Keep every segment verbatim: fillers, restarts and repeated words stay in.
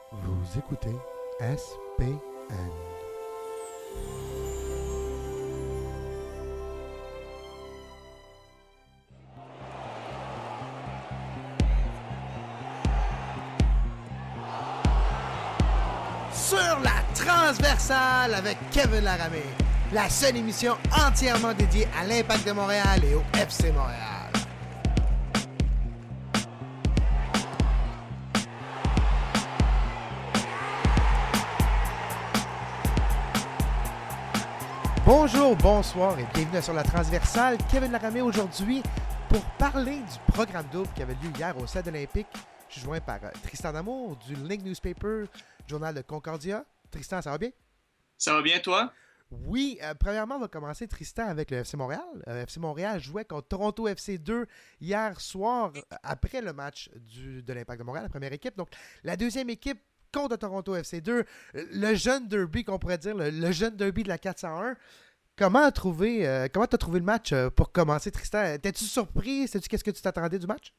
Vous écoutez S P N. Sur la transversale avec Kevin Laramé, la seule émission entièrement dédiée à l'Impact de Montréal et au F C Montréal. Bonjour, bonsoir et bienvenue sur la transversale. Kevin Laramé aujourd'hui pour parler du programme double qui avait lieu hier au Stade olympique. Je suis joint par euh, Tristan D'Amour du Link Newspaper, journal de Concordia. Tristan, ça va bien? Ça va bien, toi? Oui, euh, premièrement, on va commencer, Tristan, avec le F C Montréal. Euh, F C Montréal jouait contre Toronto F C deux hier soir, euh, après le match du, de l'Impact de Montréal, la première équipe. Donc, la deuxième équipe contre Toronto F C deux, le jeune derby qu'on pourrait dire, le, le jeune derby de la quatre cent un. Comment trouvé, euh, comment t'as trouvé le match euh, pour commencer, Tristan? T'es-tu surpris? Sais-tu qu'est-ce que tu t'attendais du match?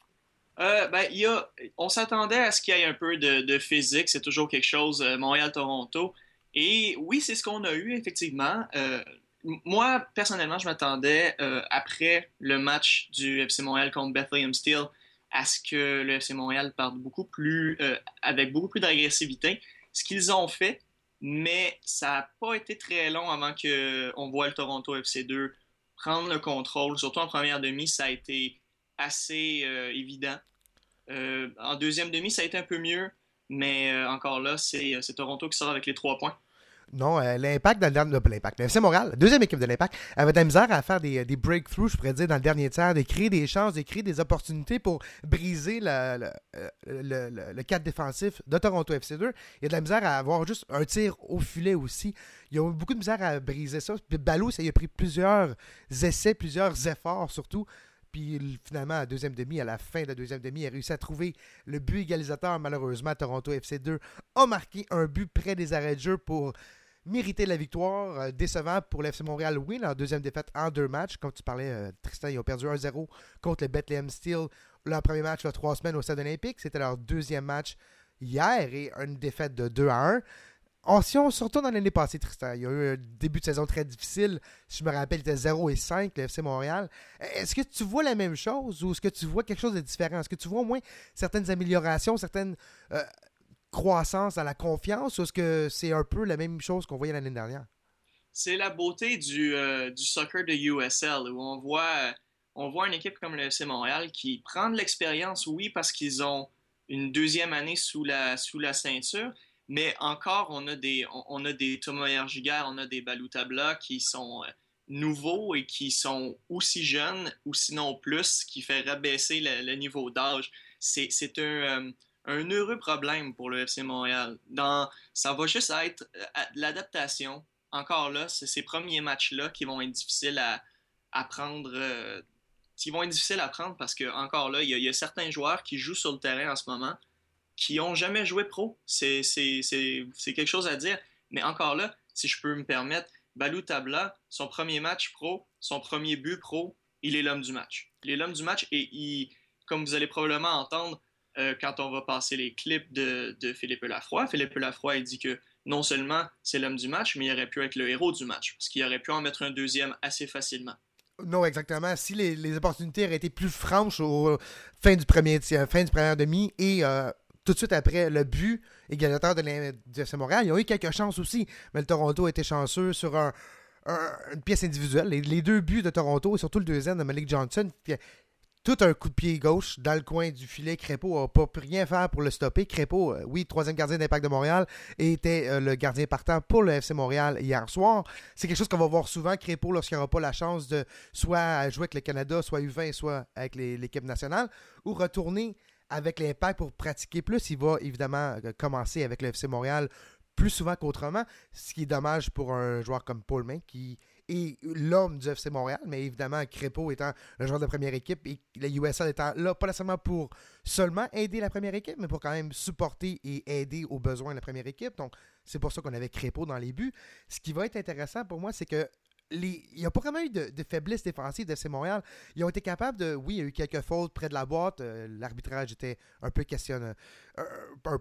Euh, ben, il y a, on s'attendait à ce qu'il y ait un peu de, de physique. C'est toujours quelque chose, euh, Montréal-Toronto. Et oui, c'est ce qu'on a eu, effectivement. Euh, moi, personnellement, je m'attendais, euh, après le match du F C Montréal contre Bethlehem Steel, à ce que le F C Montréal parte beaucoup plus, euh, avec beaucoup plus d'agressivité. Ce qu'ils ont fait, mais ça n'a pas été très long avant qu'on voit le Toronto F C deux prendre le contrôle. Surtout en première demi, ça a été assez euh, évident. Euh, en deuxième demi, ça a été un peu mieux, mais euh, encore là, c'est, c'est Toronto qui sort avec les trois points. Non, euh, l'Impact, dans le dernier... Pas l'Impact, le F C Montréal, la deuxième équipe de l'Impact, avait de la misère à faire des, des breakthroughs, je pourrais dire, dans le dernier tiers, de créer des chances, de créer des opportunités pour briser le, le, le, le, le cadre défensif de Toronto F C deux. Il y a de la misère à avoir juste un tir au filet aussi. Il y a eu beaucoup de misère à briser ça. Puis Balou, ça y a pris plusieurs essais, plusieurs efforts surtout. Puis finalement, à la deuxième demi, à la fin de la deuxième demi, il a réussi à trouver le but égalisateur. Malheureusement, Toronto F C deux a marqué un but près des arrêts de jeu pour mériter la victoire. Euh, décevant pour l'F C Montréal, oui, leur deuxième défaite en deux matchs. Comme tu parlais, euh, Tristan, ils ont perdu un zéro contre le Bethlehem Steel. Leur premier match, il y a trois semaines au Stade olympique. C'était leur deuxième match hier et une défaite de deux à un. On, si on se retourne dans l'année passée, Tristan, il y a eu un début de saison très difficile. Si je me rappelle, il était zéro et cinq, le F C Montréal. Est-ce que tu vois la même chose ou est-ce que tu vois quelque chose de différent? Est-ce que tu vois au moins certaines améliorations, certaines euh, croissances dans la confiance ou est-ce que c'est un peu la même chose qu'on voyait l'année dernière? C'est la beauté du, euh, du soccer de U S L où on voit, on voit une équipe comme le F C Montréal qui prend de l'expérience, oui, parce qu'ils ont une deuxième année sous la, sous la ceinture. Mais encore, on a des, on a des Tomohiro Giguère, on a des Balou Tabla qui sont nouveaux et qui sont aussi jeunes, ou sinon plus, ce qui fait rabaisser le, le niveau d'âge. C'est, c'est un, euh, un heureux problème pour le F C Montréal. Dans, ça va juste être euh, l'adaptation. Encore là, c'est ces premiers matchs-là qui vont être difficiles à, à prendre. Euh, qui vont être difficiles à prendre parce que, encore là, il y, il y a certains joueurs qui jouent sur le terrain en ce moment qui n'ont jamais joué pro. C'est, c'est, c'est, c'est quelque chose à dire. Mais encore là, si je peux me permettre, Balou Tabla, son premier match pro, son premier but pro, il est l'homme du match. Il est l'homme du match et il, comme vous allez probablement entendre euh, quand on va passer les clips de, de Philippe Lafroy, Philippe Lafroy il dit que non seulement c'est l'homme du match, mais il aurait pu être le héros du match, parce qu'il aurait pu en mettre un deuxième assez facilement. Non, exactement. Si les, les opportunités auraient été plus franches au fin du premier fin du premier demi et euh, tout de suite après le but égalisateur de l'F C Montréal, ils ont eu quelques chances aussi. Mais le Toronto a été chanceux sur un, un, une pièce individuelle. Les, les deux buts de Toronto et surtout le deuxième de Malik Johnson, puis, tout un coup de pied gauche dans le coin du filet. Crépeau n'a pas pu rien faire pour le stopper. Crépeau, euh, oui, troisième gardien d'Impact de Montréal, était euh, le gardien partant pour le F C Montréal hier soir. C'est quelque chose qu'on va voir souvent. Crépeau, lorsqu'il n'aura pas la chance de soit jouer avec le Canada, soit U vingt, soit avec les, l'équipe nationale, ou retourner avec l'Impact pour pratiquer plus. Il va évidemment commencer avec le F C Montréal plus souvent qu'autrement, ce qui est dommage pour un joueur comme Paul Main qui est l'homme du F C Montréal, mais évidemment Crépeau étant le joueur de première équipe et la U S L étant là pas nécessairement pour seulement aider la première équipe, mais pour quand même supporter et aider aux besoins de la première équipe. Donc c'est pour ça qu'on avait Crépeau dans les buts. Ce qui va être intéressant pour moi, c'est que Les, il n'y a pas vraiment eu de, de faiblesse défensive de F C Montréal. Ils ont été capables de... Oui, il y a eu quelques fautes près de la boîte. Euh, l'arbitrage était un peu questionné. Un, un peu.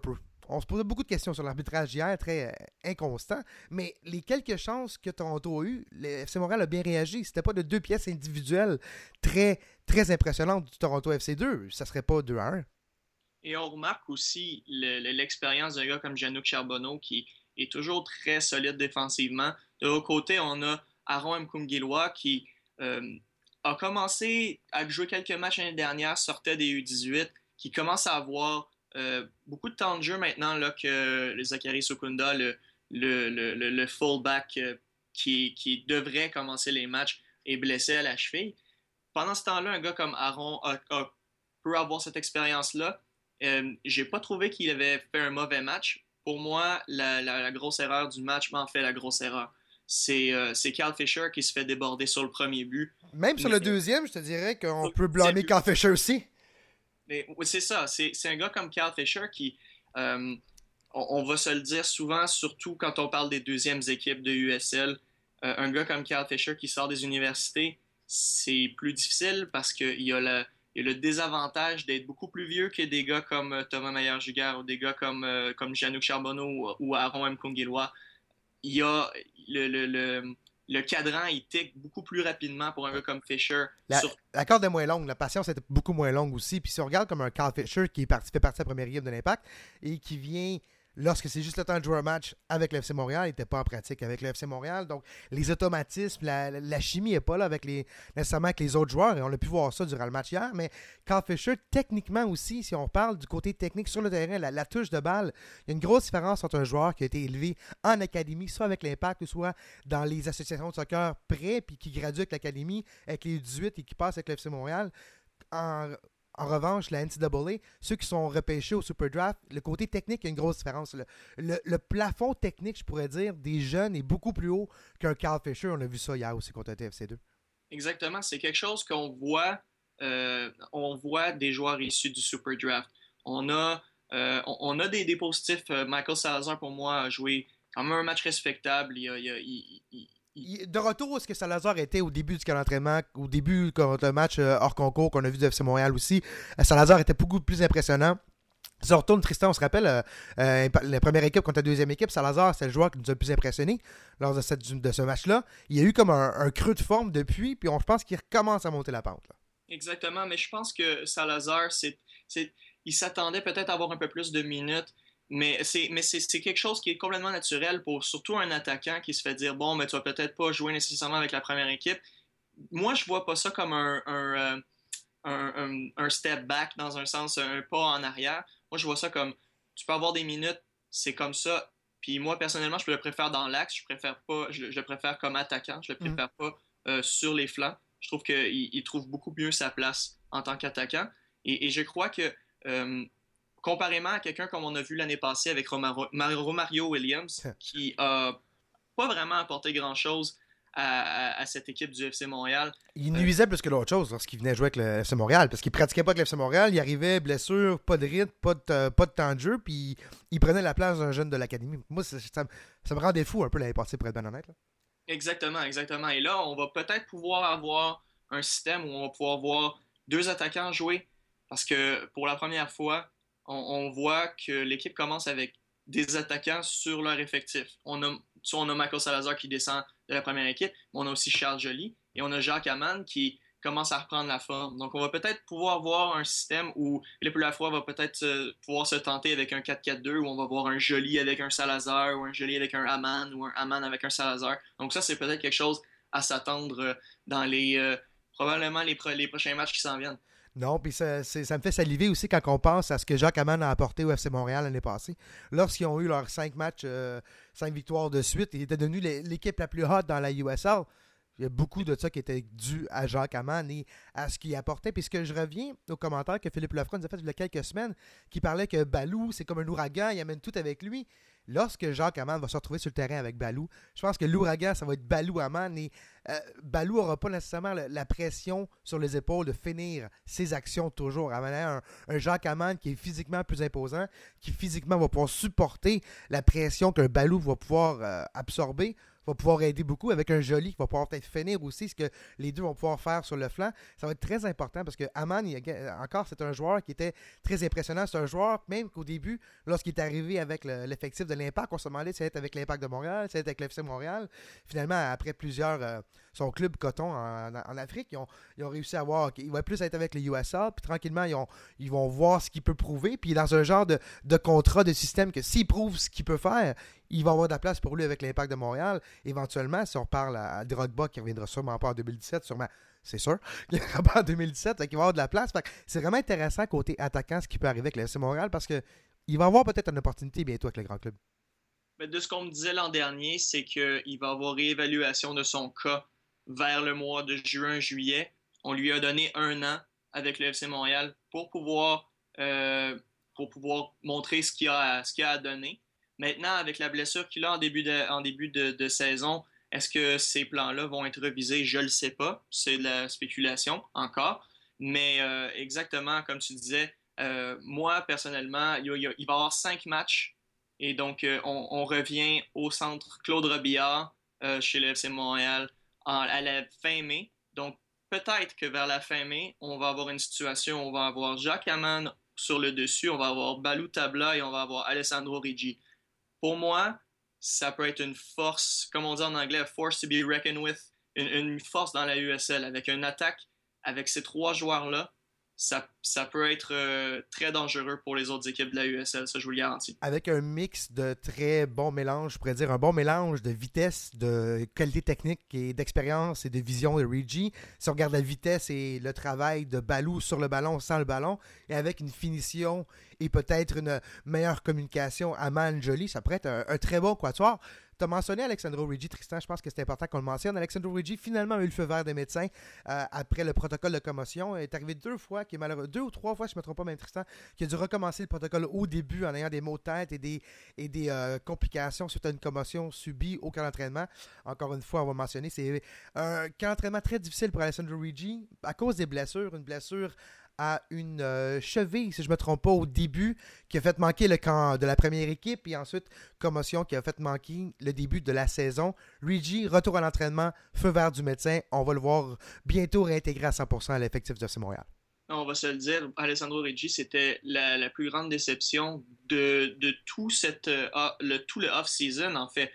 on se posait beaucoup de questions sur l'arbitrage hier, très euh, inconstant, mais les quelques chances que Toronto a eues, le F C Montréal a bien réagi. C'était pas de deux pièces individuelles très, très impressionnantes du Toronto F C deux. Ça serait pas deux à un. Et on remarque aussi le, le, l'expérience d'un gars comme Gianluca Charbonneau qui est toujours très solide défensivement. De l'autre côté, on a Aaron Mkungilwa qui euh, a commencé à jouer quelques matchs l'année dernière, sortait des U dix-huit, qui commence à avoir euh, beaucoup de temps de jeu maintenant là, que le Zachary Sukunda, le, le, le, le, le fullback euh, qui, qui devrait commencer les matchs, est blessé à la cheville. Pendant ce temps-là, un gars comme Aaron a, a, peut avoir cette expérience-là. Euh, j'ai pas trouvé qu'il avait fait un mauvais match. Pour moi, la, la, la grosse erreur du match m'en fait la grosse erreur. C'est, euh, c'est Carl Fisher qui se fait déborder sur le premier but. Même sur mais, le deuxième, je te dirais qu'on peut blâmer Carl Fisher aussi. Mais, c'est ça. C'est, c'est un gars comme Carl Fisher qui, euh, on, on va se le dire souvent, surtout quand on parle des deuxièmes équipes de U S L, euh, un gars comme Carl Fisher qui sort des universités, c'est plus difficile parce qu'il y a la Il y a le désavantage d'être beaucoup plus vieux que des gars comme Thomas Mayer-Giguère ou des gars comme, euh, comme Gianluca Charbonneau ou, ou Aaron Mkungilwa. Il y a le, le, le, le cadran, il tique beaucoup plus rapidement pour un gars comme Fisher. La, Sur... la corde est moins longue, la patience est beaucoup moins longue aussi. Puis si on regarde comme un Carl Fisher qui est parti, fait partie de la première équipe de l'Impact et qui vient... Lorsque c'est juste le temps de jouer un match avec le F C Montréal, il n'était pas en pratique avec le F C Montréal. Donc, les automatismes, la, la chimie n'est pas là avec les, nécessairement avec les autres joueurs. Et on a pu voir ça durant le match hier. Mais Carl Fisher, techniquement aussi, si on parle du côté technique sur le terrain, la, la touche de balle, il y a une grosse différence entre un joueur qui a été élevé en académie, soit avec l'Impact, soit dans les associations de soccer près, puis qui gradue avec l'académie, avec les U dix-huit et qui passe avec le F C Montréal. En... En revanche, la N C A A, ceux qui sont repêchés au Super Draft, le côté technique, il y a une grosse différence. Le, le, le plafond technique, je pourrais dire, des jeunes est beaucoup plus haut qu'un Carl Fisher. On a vu ça hier aussi contre le T F C deux. Exactement. C'est quelque chose qu'on voit, euh, on voit des joueurs issus du Super Draft. On a, euh, on, on a des, des positifs. Michael Salazar, pour moi, a joué quand même un match respectable. Il, il, il, il, De retour, est-ce que Salazar était au début du camp d'entraînement, au début contre le match hors concours qu'on a vu du F C Montréal aussi, Salazar était beaucoup plus impressionnant. Si on retourne, Tristan, on se rappelle, euh, euh, la première équipe contre la deuxième équipe, Salazar, c'est le joueur qui nous a le plus impressionné lors de, cette, de ce match-là. Il y a eu comme un, un creux de forme depuis, puis on, je pense qu'il recommence à monter la pente. Là. Exactement, mais je pense que Salazar, c'est, c'est, il s'attendait peut-être à avoir un peu plus de minutes. Mais, c'est, mais c'est, c'est quelque chose qui est complètement naturel pour surtout un attaquant qui se fait dire « Bon, mais tu vas peut-être pas jouer nécessairement avec la première équipe. » Moi, je vois pas ça comme un, un, un, un, un step back, dans un sens, un pas en arrière. Moi, je vois ça comme « Tu peux avoir des minutes, c'est comme ça. » Puis moi, personnellement, je le préfère dans l'axe. Je préfère pas, je, je le préfère comme attaquant. Je le préfère mm. pas euh, sur les flancs. Je trouve qu'il il trouve beaucoup mieux sa place en tant qu'attaquant. Et, et je crois que... Euh, comparément à quelqu'un comme on a vu l'année passée avec Romaro, Romario Williams, qui a pas vraiment apporté grand-chose à, à, à cette équipe du F C Montréal. Il nuisait euh, plus que l'autre chose lorsqu'il venait jouer avec le F C Montréal, parce qu'il pratiquait pas avec le F C Montréal, il arrivait blessure, pas de rythme, pas de, euh, pas de temps de jeu, puis il prenait la place d'un jeune de l'académie. Moi, ça, ça, ça me rendait fou un peu l'année passée, pour être bien honnête. Là. Exactement, exactement. Et là, on va peut-être pouvoir avoir un système où on va pouvoir voir deux attaquants jouer, parce que pour la première fois, on voit que l'équipe commence avec des attaquants sur leur effectif. On a, on a Michael Salazar qui descend de la première équipe, mais on a aussi Charles Joly et on a Jacques Hamann qui commence à reprendre la forme. Donc, on va peut-être pouvoir voir un système où Philippe Lafroy va peut-être euh, pouvoir se tenter avec un quatre quatre deux, où on va voir un Joly avec un Salazar, ou un Joly avec un Hamann, ou un Hamann avec un Salazar. Donc ça, c'est peut-être quelque chose à s'attendre euh, dans les euh, probablement les, pro- les prochains matchs qui s'en viennent. Non, puis ça, ça me fait saliver aussi quand on pense à ce que Jacques Hamann a apporté au F C Montréal l'année passée. Lorsqu'ils ont eu leurs cinq matchs, euh, cinq victoires de suite, il était devenu l'équipe la plus hot dans la U S L. Il y a beaucoup de ça qui était dû à Jacques Hamann et à ce qu'il apportait. Puis ce que je reviens au commentaire que Philippe Lafroy nous a fait il y a quelques semaines, qui parlait que Balou, c'est comme un ouragan, il amène tout avec lui. Lorsque Jacques Hamann va se retrouver sur le terrain avec Balou, je pense que l'ouragan, ça va être Balou Hamann. Et euh, Balou n'aura pas nécessairement le, la pression sur les épaules de finir ses actions toujours. Un, un Jacques Hamann qui est physiquement plus imposant, qui physiquement va pouvoir supporter la pression qu'un Balou va pouvoir euh, absorber, va pouvoir aider beaucoup avec un Joly qui va pouvoir peut-être finir aussi ce que les deux vont pouvoir faire sur le flanc. Ça va être très important parce que Aman, il, encore, c'est un joueur qui était très impressionnant. C'est un joueur, même qu'au début, lorsqu'il est arrivé avec le, l'effectif de l'Impact, on se demandait si ça allait être avec l'Impact de Montréal, si ça allait être avec l'F C Montréal. Finalement, après plusieurs... Euh, son club coton en, en, en Afrique, ils ont, ils ont réussi à voir qu'il va plus être avec les U S A, puis tranquillement, ils, ont, ils vont voir ce qu'il peut prouver, puis dans un genre de, de contrat, de système que s'il prouve ce qu'il peut faire, il va avoir de la place pour lui avec l'Impact de Montréal. Éventuellement, si on parle à, à Drogba, qui ne reviendra sûrement pas en deux mille dix-sept, sûrement, c'est sûr, il ne reviendra pas en deux mille dix-sept, donc il va avoir de la place. Fait que c'est vraiment intéressant côté attaquant ce qui peut arriver avec le F C Montréal, parce que il va avoir peut-être une opportunité bientôt avec le grand club. Mais de ce qu'on me disait l'an dernier, c'est qu'il va avoir réévaluation de son cas vers le mois de juin-juillet. On lui a donné un an avec le F C Montréal pour pouvoir, euh, pour pouvoir montrer ce qu'il a, ce qu'il a à donner. Maintenant, avec la blessure qu'il a en début de, en début de, de saison, est-ce que ces plans-là vont être revisés? Je ne le sais pas. C'est de la spéculation encore. Mais euh, exactement comme tu disais, euh, moi, personnellement, il, il, il va y avoir cinq matchs. Et donc, euh, on, on revient au centre Claude Robillard euh, chez le F C Montréal en, à la fin mai. Donc, peut-être que vers la fin mai, on va avoir une situation où on va avoir Jacques Aman sur le dessus, on va avoir Balou Tabla et on va avoir Alessandro Riggi. Pour moi, ça peut être une force, comme on dit en anglais, a force to be reckoned with, une, une force dans la U S L. Avec une attaque, avec ces trois joueurs-là, ça, ça peut être euh, très dangereux pour les autres équipes de la U S L, ça je vous le garantis. Avec un mix de très bons mélanges, je pourrais dire un bon mélange de vitesse, de qualité technique et d'expérience et de vision de Riggi. Si on regarde la vitesse et le travail de Balou sur le ballon, sans le ballon, et avec une finition et peut-être une meilleure communication à Man Joly, ça pourrait être un, un très bon quatuor. Tu as mentionné Alessandro Riggi, Tristan, je pense que c'est important qu'on le mentionne. Alessandro Riggi, finalement, a eu le feu vert des médecins euh, après le protocole de commotion. Il est arrivé deux fois, qui est malheureux, deux ou trois fois, je ne me trompe pas, même Tristan, qui a dû recommencer le protocole au début en ayant des maux de tête et des, et des euh, complications suite à une commotion subie au camp d'entraînement. Encore une fois, on va mentionner, c'est un camp d'entraînement très difficile pour Alessandro Riggi à cause des blessures, une blessure à une euh, cheville, si je ne me trompe pas, au début, qui a fait manquer le camp de la première équipe, et ensuite, commotion qui a fait manquer le début de la saison. Riggi, retour à l'entraînement, feu vert du médecin, on va le voir bientôt réintégré à cent pour cent à l'effectif de F C Montréal. On va se le dire, Alessandro Riggi, c'était la, la plus grande déception de, de tout, cette, uh, le, tout le off-season, en fait.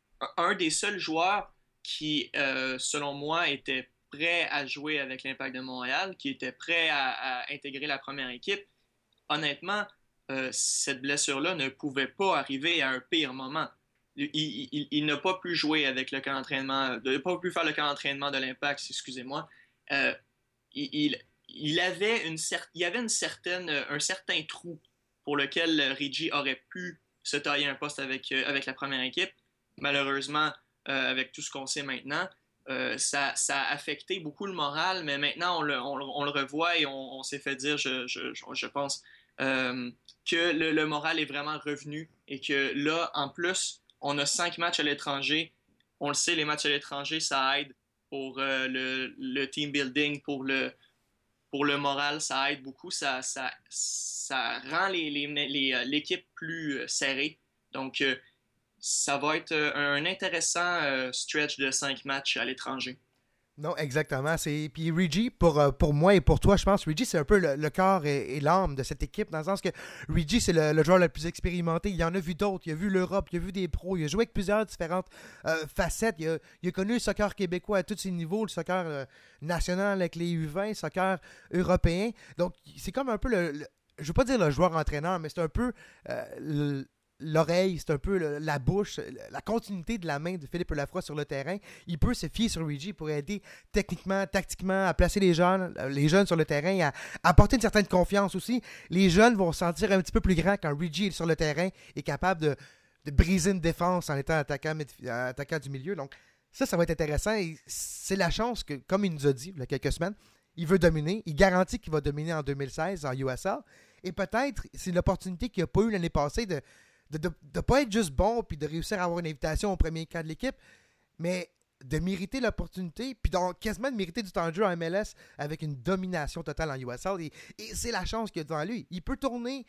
Un des seuls joueurs qui, euh, selon moi, était prêt à jouer avec l'Impact de Montréal, qui était prêt à, à intégrer la première équipe. Honnêtement, euh, cette blessure-là ne pouvait pas arriver à un pire moment. Il, il, il, il n'a pas pu jouer avec le camp d'entraînement, il n'a pas pu faire le camp d'entraînement de l'Impact, excusez-moi. Euh, il, il, il avait une cer- il y avait une certaine, un certain trou pour lequel Riggi aurait pu se tailler un poste avec, avec la première équipe. Malheureusement, euh, avec tout ce qu'on sait maintenant, Euh, ça, ça a affecté beaucoup le moral, mais maintenant on le, on, on le revoit et on, on s'est fait dire, je, je, je pense, euh, que le, le moral est vraiment revenu et que là, en plus, on a cinq matchs à l'étranger. On le sait, les matchs à l'étranger, ça aide pour euh, le, le team building, pour le, pour le moral, ça aide beaucoup. Ça, ça, ça rend les, les, les, l'équipe plus serrée. Donc, euh, ça va être un intéressant euh, stretch de cinq matchs à l'étranger. Non, exactement. C'est... Puis Riggi, pour, pour moi et pour toi, je pense, Riggi, c'est un peu le, le corps et, et l'âme de cette équipe, dans le sens que Riggi, c'est le, le joueur le plus expérimenté. Il en a vu d'autres. Il a vu l'Europe, il a vu des pros. Il a joué avec plusieurs différentes euh, facettes. Il a, il a connu le soccer québécois à tous ses niveaux, le soccer euh, national avec les U vingt, le soccer européen. Donc, c'est comme un peu le... le je ne veux pas dire le joueur-entraîneur, mais c'est un peu... Euh, le, l'oreille, c'est un peu le, la bouche, la continuité de la main de Philippe Lafroy sur le terrain. Il peut se fier sur Riggi pour aider techniquement, tactiquement, à placer les jeunes, les jeunes sur le terrain, à, à apporter une certaine confiance aussi. Les jeunes vont se sentir un petit peu plus grands quand Riggi est sur le terrain et capable de, de briser une défense en étant attaquant, attaquant du milieu. Donc ça, ça va être intéressant et c'est la chance que, comme il nous a dit il y a quelques semaines, il veut dominer. Il garantit qu'il va dominer en deux mille seize en U S L et peut-être c'est l'opportunité qu'il n'a pas eu l'année passée de de ne pas être juste bon puis de réussir à avoir une invitation au premier camp de l'équipe, mais de mériter l'opportunité puis donc quasiment de mériter du temps de jeu en M L S avec une domination totale en U S L. Et, et c'est la chance qu'il a devant lui. Il peut tourner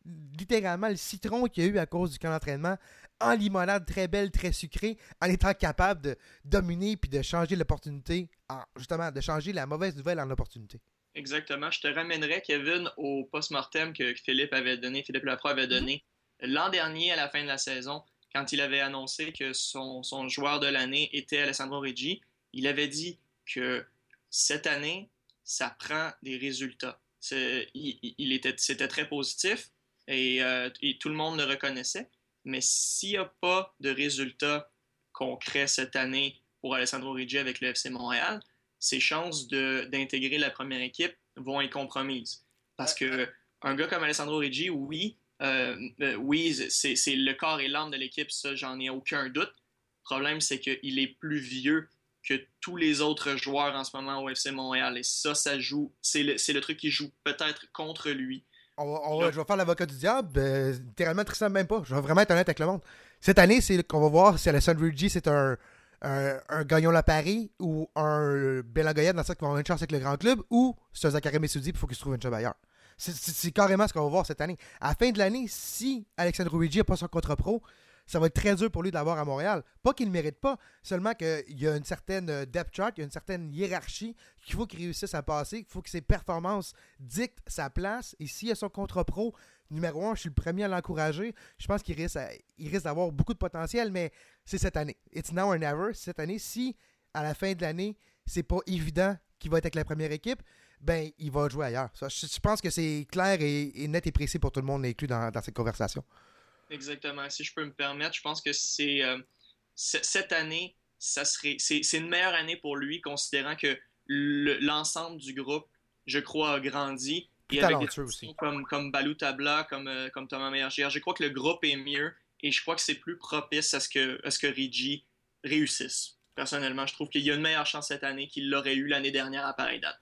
littéralement le citron qu'il y a eu à cause du camp d'entraînement en limonade très belle, très sucrée, en étant capable de dominer puis de changer l'opportunité, en, justement, de changer la mauvaise nouvelle en opportunité. Exactement. Je te ramènerais, Kevin, au post-mortem que Philippe avait donné, Philippe Lafroy avait donné mm-hmm. l'an dernier à la fin de la saison, quand il avait annoncé que son, son joueur de l'année était Alessandro Riggi. Il avait dit que cette année, ça prend des résultats. C'est, il, il était, c'était très positif et, euh, et tout le monde le reconnaissait. Mais s'il n'y a pas de résultats concrets cette année pour Alessandro Riggi avec le F C Montréal, ses chances de, d'intégrer la première équipe vont être compromises. Parce que un gars comme Alessandro Riggi, oui, euh, euh, oui c'est, c'est le corps et l'âme de l'équipe, ça, j'en ai aucun doute. Le problème, c'est qu'il est plus vieux que tous les autres joueurs en ce moment au F C Montréal. Et ça, ça joue, c'est le, c'est le truc qui joue peut-être contre lui. On va, on va, je vais faire l'avocat du diable. Euh, littéralement, Tristan, même pas. Je vais vraiment être honnête avec le monde. Cette année, c'est qu'on va voir si Alessandro Riggi, c'est un, un, un Gagnon-Lapari ou un Belangoyette dans le sens qu'il va avoir une chance avec le grand club, ou c'est un Zachary Messoudi, il faut qu'il se trouve une job ailleurs. C'est, c'est, c'est carrément ce qu'on va voir cette année. À la fin de l'année, si Alessandro Riggi n'a pas son contrat pro, ça va être très dur pour lui d'avoir à Montréal. Pas qu'il ne le mérite pas, seulement qu'il y a une certaine depth chart, il y a une certaine hiérarchie qu'il faut qu'il réussisse à passer, qu'il faut que ses performances dictent sa place. Et s'il a son contrat pro, numéro un, je suis le premier à l'encourager. Je pense qu'il risque, à, il risque d'avoir beaucoup de potentiel, mais c'est cette année. It's now or never. Cette année, si à la fin de l'année, c'est pas évident qu'il va être avec la première équipe, ben il va jouer ailleurs. Ça, je, je pense que c'est clair et, et net et précis pour tout le monde inclus dans, dans cette conversation. Exactement. Si je peux me permettre, je pense que c'est, euh, c'est cette année, ça serait, c'est, c'est une meilleure année pour lui, considérant que le, l'ensemble du groupe, je crois, a grandi. Et avec des aussi. Comme, comme Balou Tabla, comme, euh, comme Thomas Meyer-Girard, je crois que le groupe est mieux et je crois que c'est plus propice à ce que, à ce que Riggi réussisse. Personnellement, je trouve qu'il y a une meilleure chance cette année qu'il l'aurait eu l'année dernière à pareille date.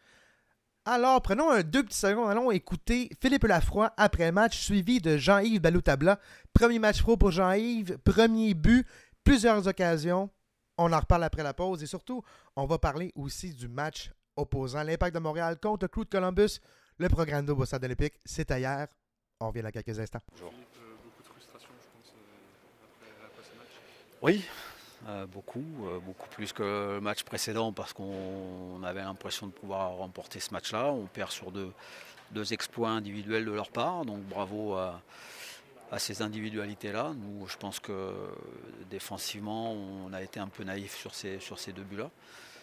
Alors, prenons un deux petits secondes, allons écouter Philippe Lafroy après match, suivi de Jean-Yves Balou-Tabla. Premier match pro pour Jean-Yves, premier but, plusieurs occasions. On en reparle après la pause et surtout, on va parler aussi du match opposant l'Impact de Montréal contre le Crew de Columbus. Le programme d'eau au Stade olympique, c'était hier. On revient dans quelques instants. Bonjour. Euh, beaucoup de frustration, je pense, euh, après, après ce match. Oui. Euh, beaucoup, euh, beaucoup plus que le match précédent parce qu'on on avait l'impression de pouvoir remporter ce match-là. On perd sur deux, deux exploits individuels de leur part, donc bravo à, à ces individualités-là. Nous, je pense que défensivement, on a été un peu naïf sur ces, sur ces deux buts-là.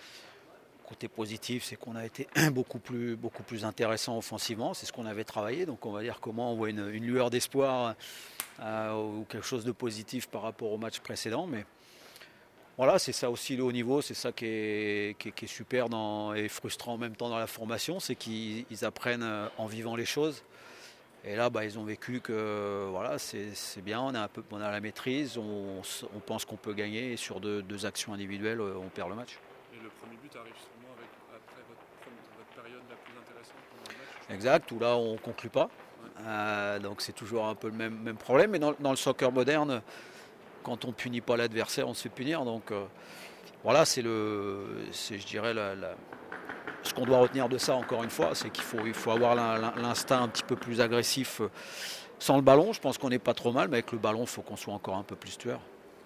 Côté positif, c'est qu'on a été beaucoup plus, beaucoup plus intéressant offensivement, c'est ce qu'on avait travaillé, donc on va dire comment on voit une, une lueur d'espoir euh, ou quelque chose de positif par rapport au match précédent, mais voilà, c'est ça aussi le haut niveau, c'est ça qui est, qui est, qui est super dans, et frustrant en même temps dans la formation, c'est qu'ils ils apprennent en vivant les choses. Et là, bah, ils ont vécu que voilà, c'est, c'est bien, on a, un peu, on a la maîtrise, on, on pense qu'on peut gagner et sur deux, deux actions individuelles, on perd le match. Et le premier but arrive sûrement avec, après votre, votre période la plus intéressante pendant le match. Exact, où là on ne conclut pas. Ouais. Euh, donc c'est toujours un peu le même, même problème, mais dans, dans le soccer moderne, quand on ne punit pas l'adversaire, on se fait punir. Donc euh, voilà, c'est, le, c'est je dirais, la, la, ce qu'on doit retenir de ça, encore une fois, c'est qu'il faut, il faut avoir l'instinct un petit peu plus agressif sans le ballon. Je pense qu'on n'est pas trop mal, mais avec le ballon, il faut qu'on soit encore un peu plus tueur.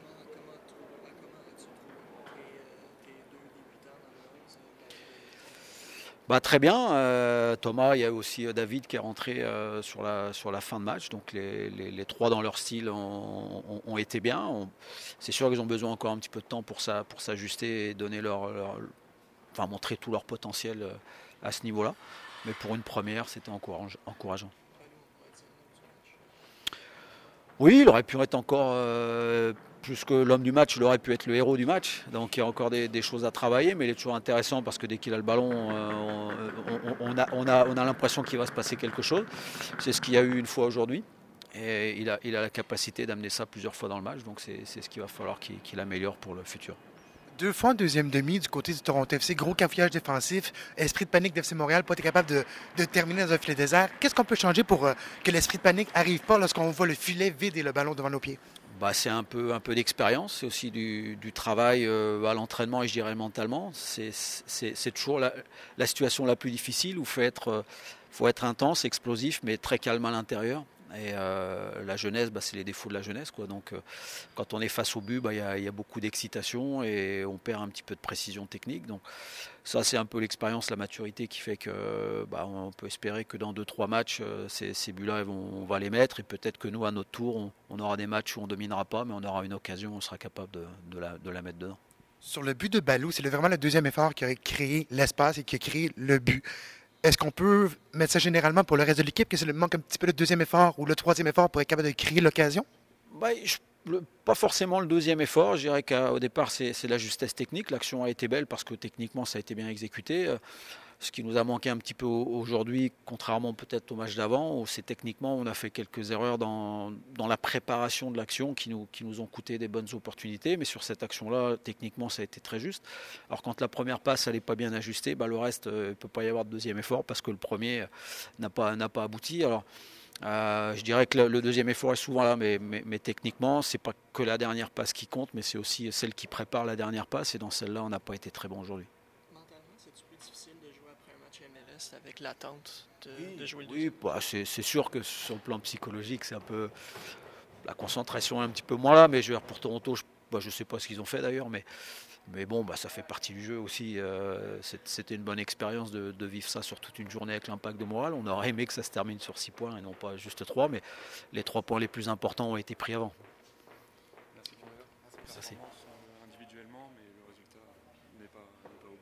Bah, très bien. Euh, Thomas, il y a aussi David qui est rentré euh, sur, la, sur la fin de match. Donc les, les, les trois dans leur style ont, ont, ont été bien. On, c'est sûr qu'ils ont besoin encore un petit peu de temps pour, ça, pour s'ajuster et donner leur, leur, enfin, montrer tout leur potentiel à ce niveau-là. Mais pour une première, c'était encourageant. Oui, il aurait pu être encore... Euh, plus que l'homme du match, il aurait pu être le héros du match. Donc il y a encore des, des choses à travailler, mais il est toujours intéressant parce que dès qu'il a le ballon, euh, on, on, a, on, a, on a l'impression qu'il va se passer quelque chose. C'est ce qu'il y a eu une fois aujourd'hui. Et il a, il a la capacité d'amener ça plusieurs fois dans le match. Donc c'est, c'est ce qu'il va falloir qu'il, qu'il améliore pour le futur. Deux fois en deuxième demi du côté du Toronto F C, gros cafouillage défensif, esprit de panique d'F C Montréal, pas été capable de, de terminer dans un filet désert. Qu'est-ce qu'on peut changer pour euh, que l'esprit de panique n'arrive pas lorsqu'on voit le filet vide et le ballon devant nos pieds? Bah, c'est un peu, un peu d'expérience, c'est aussi du, du travail euh, à l'entraînement et je dirais mentalement. C'est, c'est, c'est toujours la, la situation la plus difficile où il faut être, euh, faut être intense, explosif, mais très calme à l'intérieur. Et euh, la jeunesse, bah, c'est les défauts de la jeunesse, quoi. Donc, euh, quand on est face au but, bah, y a, y a beaucoup d'excitation et on perd un petit peu de précision technique. Donc, ça, c'est un peu l'expérience, la maturité qui fait que, bah, on peut espérer que dans deux trois matchs, euh, ces, ces buts-là, vont, on va les mettre. Et peut-être que nous, à notre tour, on, on aura des matchs où on ne dominera pas, mais on aura une occasion, on sera capable de, de, la, de la mettre dedans. Sur le but de Balou, c'est vraiment le deuxième effort qui a créé l'espace et qui a créé le but. Est-ce qu'on peut mettre ça généralement pour le reste de l'équipe, que c'est le manque un petit peu le deuxième effort ou le troisième effort pour être capable de créer l'occasion? Bah, je, le, pas forcément le deuxième effort. Je dirais qu'au départ, c'est, c'est la justesse technique. L'action a été belle parce que techniquement, ça a été bien exécuté. Ce qui nous a manqué un petit peu aujourd'hui, contrairement peut-être au match d'avant, où c'est techniquement, on a fait quelques erreurs dans, dans la préparation de l'action qui nous, qui nous ont coûté des bonnes opportunités. Mais sur cette action-là, techniquement, ça a été très juste. Alors quand la première passe, elle n'est pas bien ajustée, bah, le reste, il ne peut pas y avoir de deuxième effort parce que le premier n'a pas, n'a pas abouti. Alors, Euh, je dirais que le, le deuxième effort est souvent là, mais, mais, mais techniquement, c'est pas que la dernière passe qui compte, mais c'est aussi celle qui prépare la dernière passe. Et dans celle-là, on n'a pas été très bon aujourd'hui. Mentalement, c'est plus difficile de jouer après un match M L S avec l'attente de, Oui, de jouer le oui, deuxième? bah, c'est, c'est sûr que sur le plan psychologique, c'est un peu la concentration est un petit peu moins là. Mais je veux dire, pour Toronto, je, bah, je sais pas ce qu'ils ont fait d'ailleurs, mais Mais bon, bah, ça fait partie du jeu aussi. Euh, c'était une bonne expérience de, de vivre ça sur toute une journée avec l'Impact de Montréal. On aurait aimé que ça se termine sur six points et non pas juste trois, mais les trois points les plus importants ont été pris avant. Merci Kimura. Merci. Performance individuellement, mais le résultat n'est pas, n'est pas au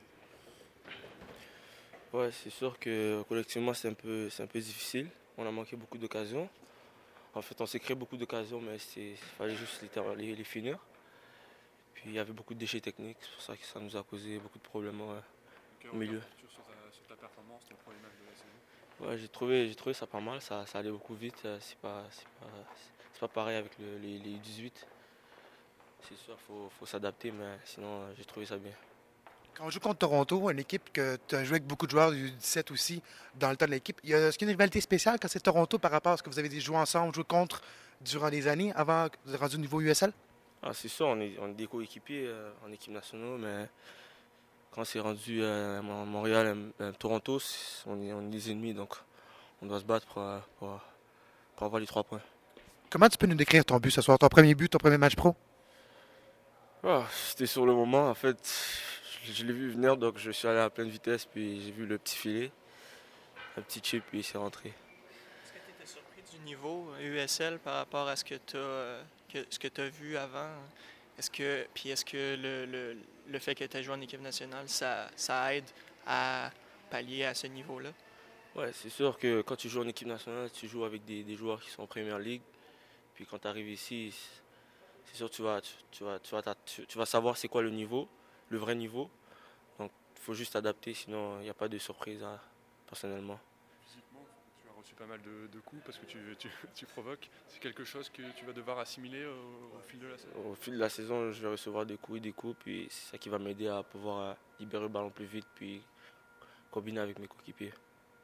bout. Ouais, c'est sûr que collectivement c'est un peu, c'est un peu difficile. On a manqué beaucoup d'occasions. En fait, on s'est créé beaucoup d'occasions, mais il fallait juste les, les, les finir. Puis il y avait beaucoup de déchets techniques, c'est pour ça que ça nous a causé beaucoup de problèmes ouais, au milieu. Sur ta, sur ta performance, ton premier match de la saison. Ouais, j'ai trouvé, j'ai trouvé ça pas mal, ça, ça allait beaucoup vite. C'est pas, c'est pas, c'est pas pareil avec le, les, les U dix-huit. C'est sûr, il faut, faut s'adapter, mais sinon j'ai trouvé ça bien. Quand on joue contre Toronto, une équipe que tu as joué avec beaucoup de joueurs du dix-sept aussi dans le temps de l'équipe, y a, est-ce qu'il y a une rivalité spéciale quand c'est Toronto par rapport à ce que vous avez joué ensemble, joué contre durant des années avant de rendre au niveau U S L? Ah, c'est sûr, on est, on est des coéquipiers euh, en équipe nationale, mais quand c'est rendu euh, à Montréal, à Toronto, on est, on est des ennemis, donc on doit se battre pour, pour, pour avoir les trois points. Comment tu peux nous décrire ton but ce soir, ton premier but, ton premier match pro? Ah, c'était sur le moment, en fait, je, je l'ai vu venir, donc je suis allé à pleine vitesse, puis j'ai vu le petit filet, un petit chip, puis c'est rentré. Est-ce que tu étais surpris du niveau U S L par rapport à ce que tu as... Que, ce que tu as vu avant, est-ce que, puis est-ce que le, le, le fait que tu aies joué en équipe nationale, ça, ça aide à pallier à ce niveau-là? Oui, c'est sûr que quand tu joues en équipe nationale, tu joues avec des, des joueurs qui sont en première ligue. Puis quand tu arrives ici, c'est sûr que tu vas, tu, tu, vas, tu, vas, tu, tu vas savoir c'est quoi le niveau, le vrai niveau. Donc il faut juste adapter, sinon il n'y a pas de surprise hein, personnellement. Reçu pas mal de, de coups parce que tu, tu, tu provoques. C'est quelque chose que tu vas devoir assimiler au, au fil de la saison? Au fil de la saison, je vais recevoir des coups et des coups, puis c'est ça qui va m'aider à pouvoir libérer le ballon plus vite, puis combiner avec mes coéquipiers.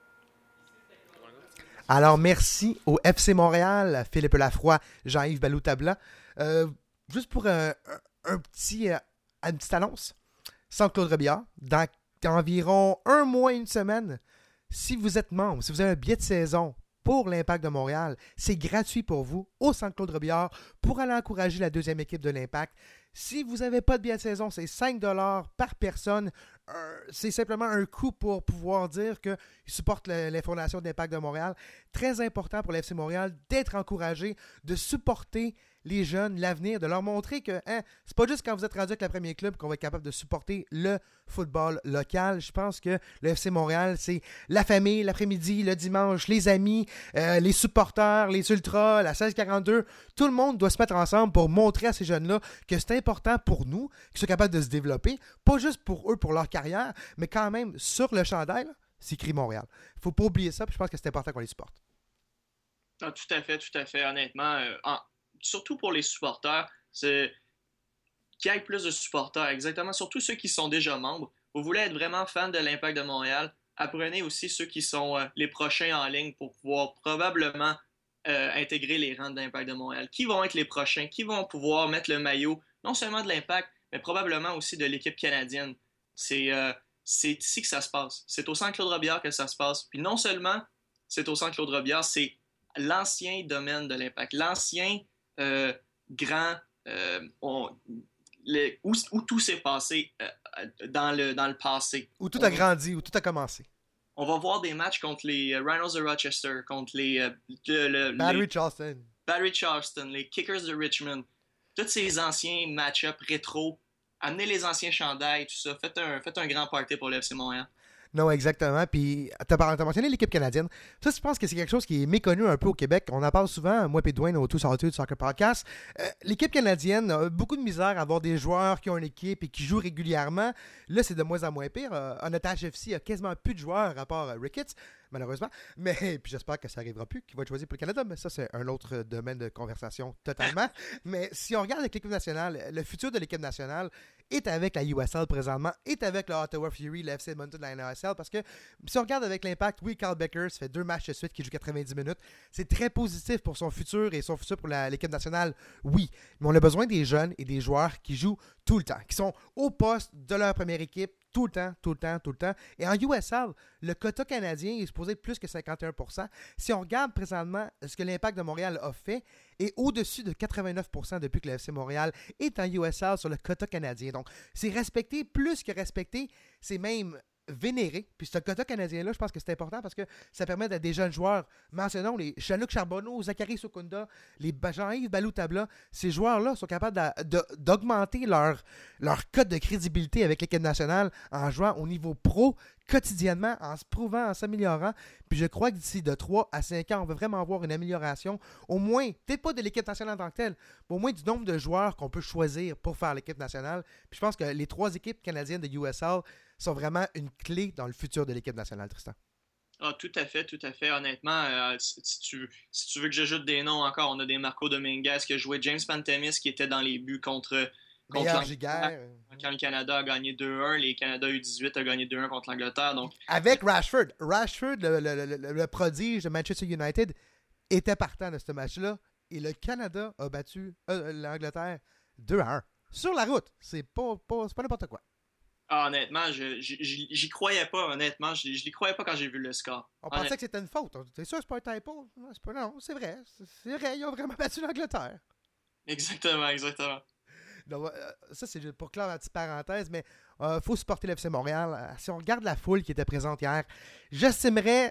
Alors, merci au F C Montréal, Philippe Lafroy, Jean-Yves Balou-Tabla. Euh, juste pour euh, un, un petit, euh, une petite annonce, sans Claude Robillard, dans environ un mois et une semaine, si vous êtes membre, si vous avez un billet de saison pour l'Impact de Montréal, c'est gratuit pour vous au Centre Claude Robillard pour aller encourager la deuxième équipe de l'Impact. Si vous n'avez pas de billet de saison, c'est cinq dollars par personne. Euh, c'est simplement un coût pour pouvoir dire qu'ils supportent le, les fondations de l'Impact de Montréal. Très important pour l'F C Montréal d'être encouragé, de supporter les jeunes, l'avenir, de leur montrer que hein, c'est pas juste quand vous êtes rendu avec le premier club qu'on va être capable de supporter le football local. Je pense que le F C Montréal, c'est la famille, l'après-midi, le dimanche, les amis, euh, les supporters, les ultras, la seize quarante-deux. Tout le monde doit se mettre ensemble pour montrer à ces jeunes-là que c'est important pour nous, qu'ils soient capables de se développer, pas juste pour eux, pour leur carrière, mais quand même sur le chandail, là, c'est écrit Montréal. Il ne faut pas oublier ça, puis je pense que c'est important qu'on les supporte. Ah, tout à fait, tout à fait. Honnêtement, euh, en, surtout pour les supporters, c'est qu'il y ait plus de supporters, exactement. Surtout ceux qui sont déjà membres. Vous voulez être vraiment fan de l'Impact de Montréal, apprenez aussi ceux qui sont euh, les prochains en ligne pour pouvoir probablement euh, intégrer les rangs de l'Impact de Montréal. Qui vont être les prochains? Qui vont pouvoir mettre le maillot, non seulement de l'Impact, mais probablement aussi de l'équipe canadienne. C'est, euh, c'est ici que ça se passe. C'est au Centre Claude Robillard que ça se passe. Puis non seulement c'est au Centre Claude Robillard, c'est l'ancien domaine de l'Impact, l'ancien euh, grand euh, on, le, où, où tout s'est passé euh, dans, le, dans le passé. Où tout on, a grandi, où tout a commencé. On va voir des matchs contre les uh, Rhinos de Rochester, contre les, uh, le, le, Battery les Charleston. Battery Charleston, les Kickers de Richmond. Tous ces anciens match-ups rétro. Amenez les anciens chandails, tout ça. Faites un, faites un grand party pour le F C Montréal. Non, exactement. Puis, t'as, t'as mentionné l'équipe canadienne. Ça, je pense que c'est quelque chose qui est méconnu un peu au Québec. On en parle souvent, moi et Dwayne, au Two Solitude Soccer Podcast. Euh, l'équipe canadienne a beaucoup de misère à avoir des joueurs qui ont une équipe et qui jouent régulièrement. Là, c'est de moins en moins pire. Euh, en Otage F C, il y a quasiment plus de joueurs à part euh, Ricketts, malheureusement. Mais puis j'espère que ça n'arrivera plus, qu'il va être choisi pour le Canada. Mais ça, c'est un autre domaine de conversation totalement. Mais si on regarde avec l'équipe nationale, le futur de l'équipe nationale est avec la U S L présentement, est avec le Ottawa Fury, le F C Edmonton de la N A S L, parce que si on regarde avec l'Impact, oui, Carl Becker, ça fait deux matchs de suite qu'il joue quatre-vingt-dix minutes. C'est très positif pour son futur et son futur pour la, l'équipe nationale, oui. Mais on a besoin des jeunes et des joueurs qui jouent tout le temps, qui sont au poste de leur première équipe, tout le temps, tout le temps, tout le temps. Et en U S L, le quota canadien est supposé être plus que cinquante et un pour cent. Si on regarde présentement ce que l'Impact de Montréal a fait, est au-dessus de quatre-vingt-neuf pour cent depuis que le F C Montréal est en U S L sur le quota canadien. Donc, c'est respecté, plus que respecté, c'est même vénéré. Puis ce quota canadien-là, je pense que c'est important parce que ça permet à des jeunes joueurs, mentionnons les Chanouk Charbonneau, Zachary Sokunda, les Jean-Yves Balou-Tabla, ces joueurs-là sont capables de, de, d'augmenter leur, leur code de crédibilité avec l'équipe nationale en jouant au niveau pro quotidiennement, en se prouvant, en s'améliorant. Puis je crois que d'ici de trois à cinq ans, on va vraiment avoir une amélioration, au moins, peut-être pas de l'équipe nationale en tant que telle, mais au moins du nombre de joueurs qu'on peut choisir pour faire l'équipe nationale. Puis je pense que les trois équipes canadiennes de U S L sont vraiment une clé dans le futur de l'équipe nationale, Tristan. Ah, tout à fait, tout à fait. Honnêtement, euh, si, si, tu, si tu veux que j'ajoute des noms encore, on a des Marco Dominguez qui a joué, James Pantemis qui était dans les buts contre, contre Giguère. Quand le Canada a gagné deux un, les Canada U dix-huit a gagné deux un contre l'Angleterre. Donc... Avec Rashford. Rashford, le, le, le, le, le prodige de Manchester United, était partant de ce match-là. Et le Canada a battu euh, l'Angleterre deux à un. Sur la route. C'est pas, pas, c'est pas n'importe quoi. Ah, honnêtement, je, j'y, j'y croyais pas, honnêtement. Je, je n'y croyais pas quand j'ai vu le score. On pensait que c'était une faute. T'es sûr que c'est pas un typo? Non, c'est, pas, non, c'est vrai. C'est, c'est vrai, ils ont vraiment battu l'Angleterre. Exactement, exactement. Donc, euh, ça, c'est pour clore ma petite parenthèse, mais il euh, faut supporter le F C Montréal. Euh, si on regarde la foule qui était présente hier, j'estimerais,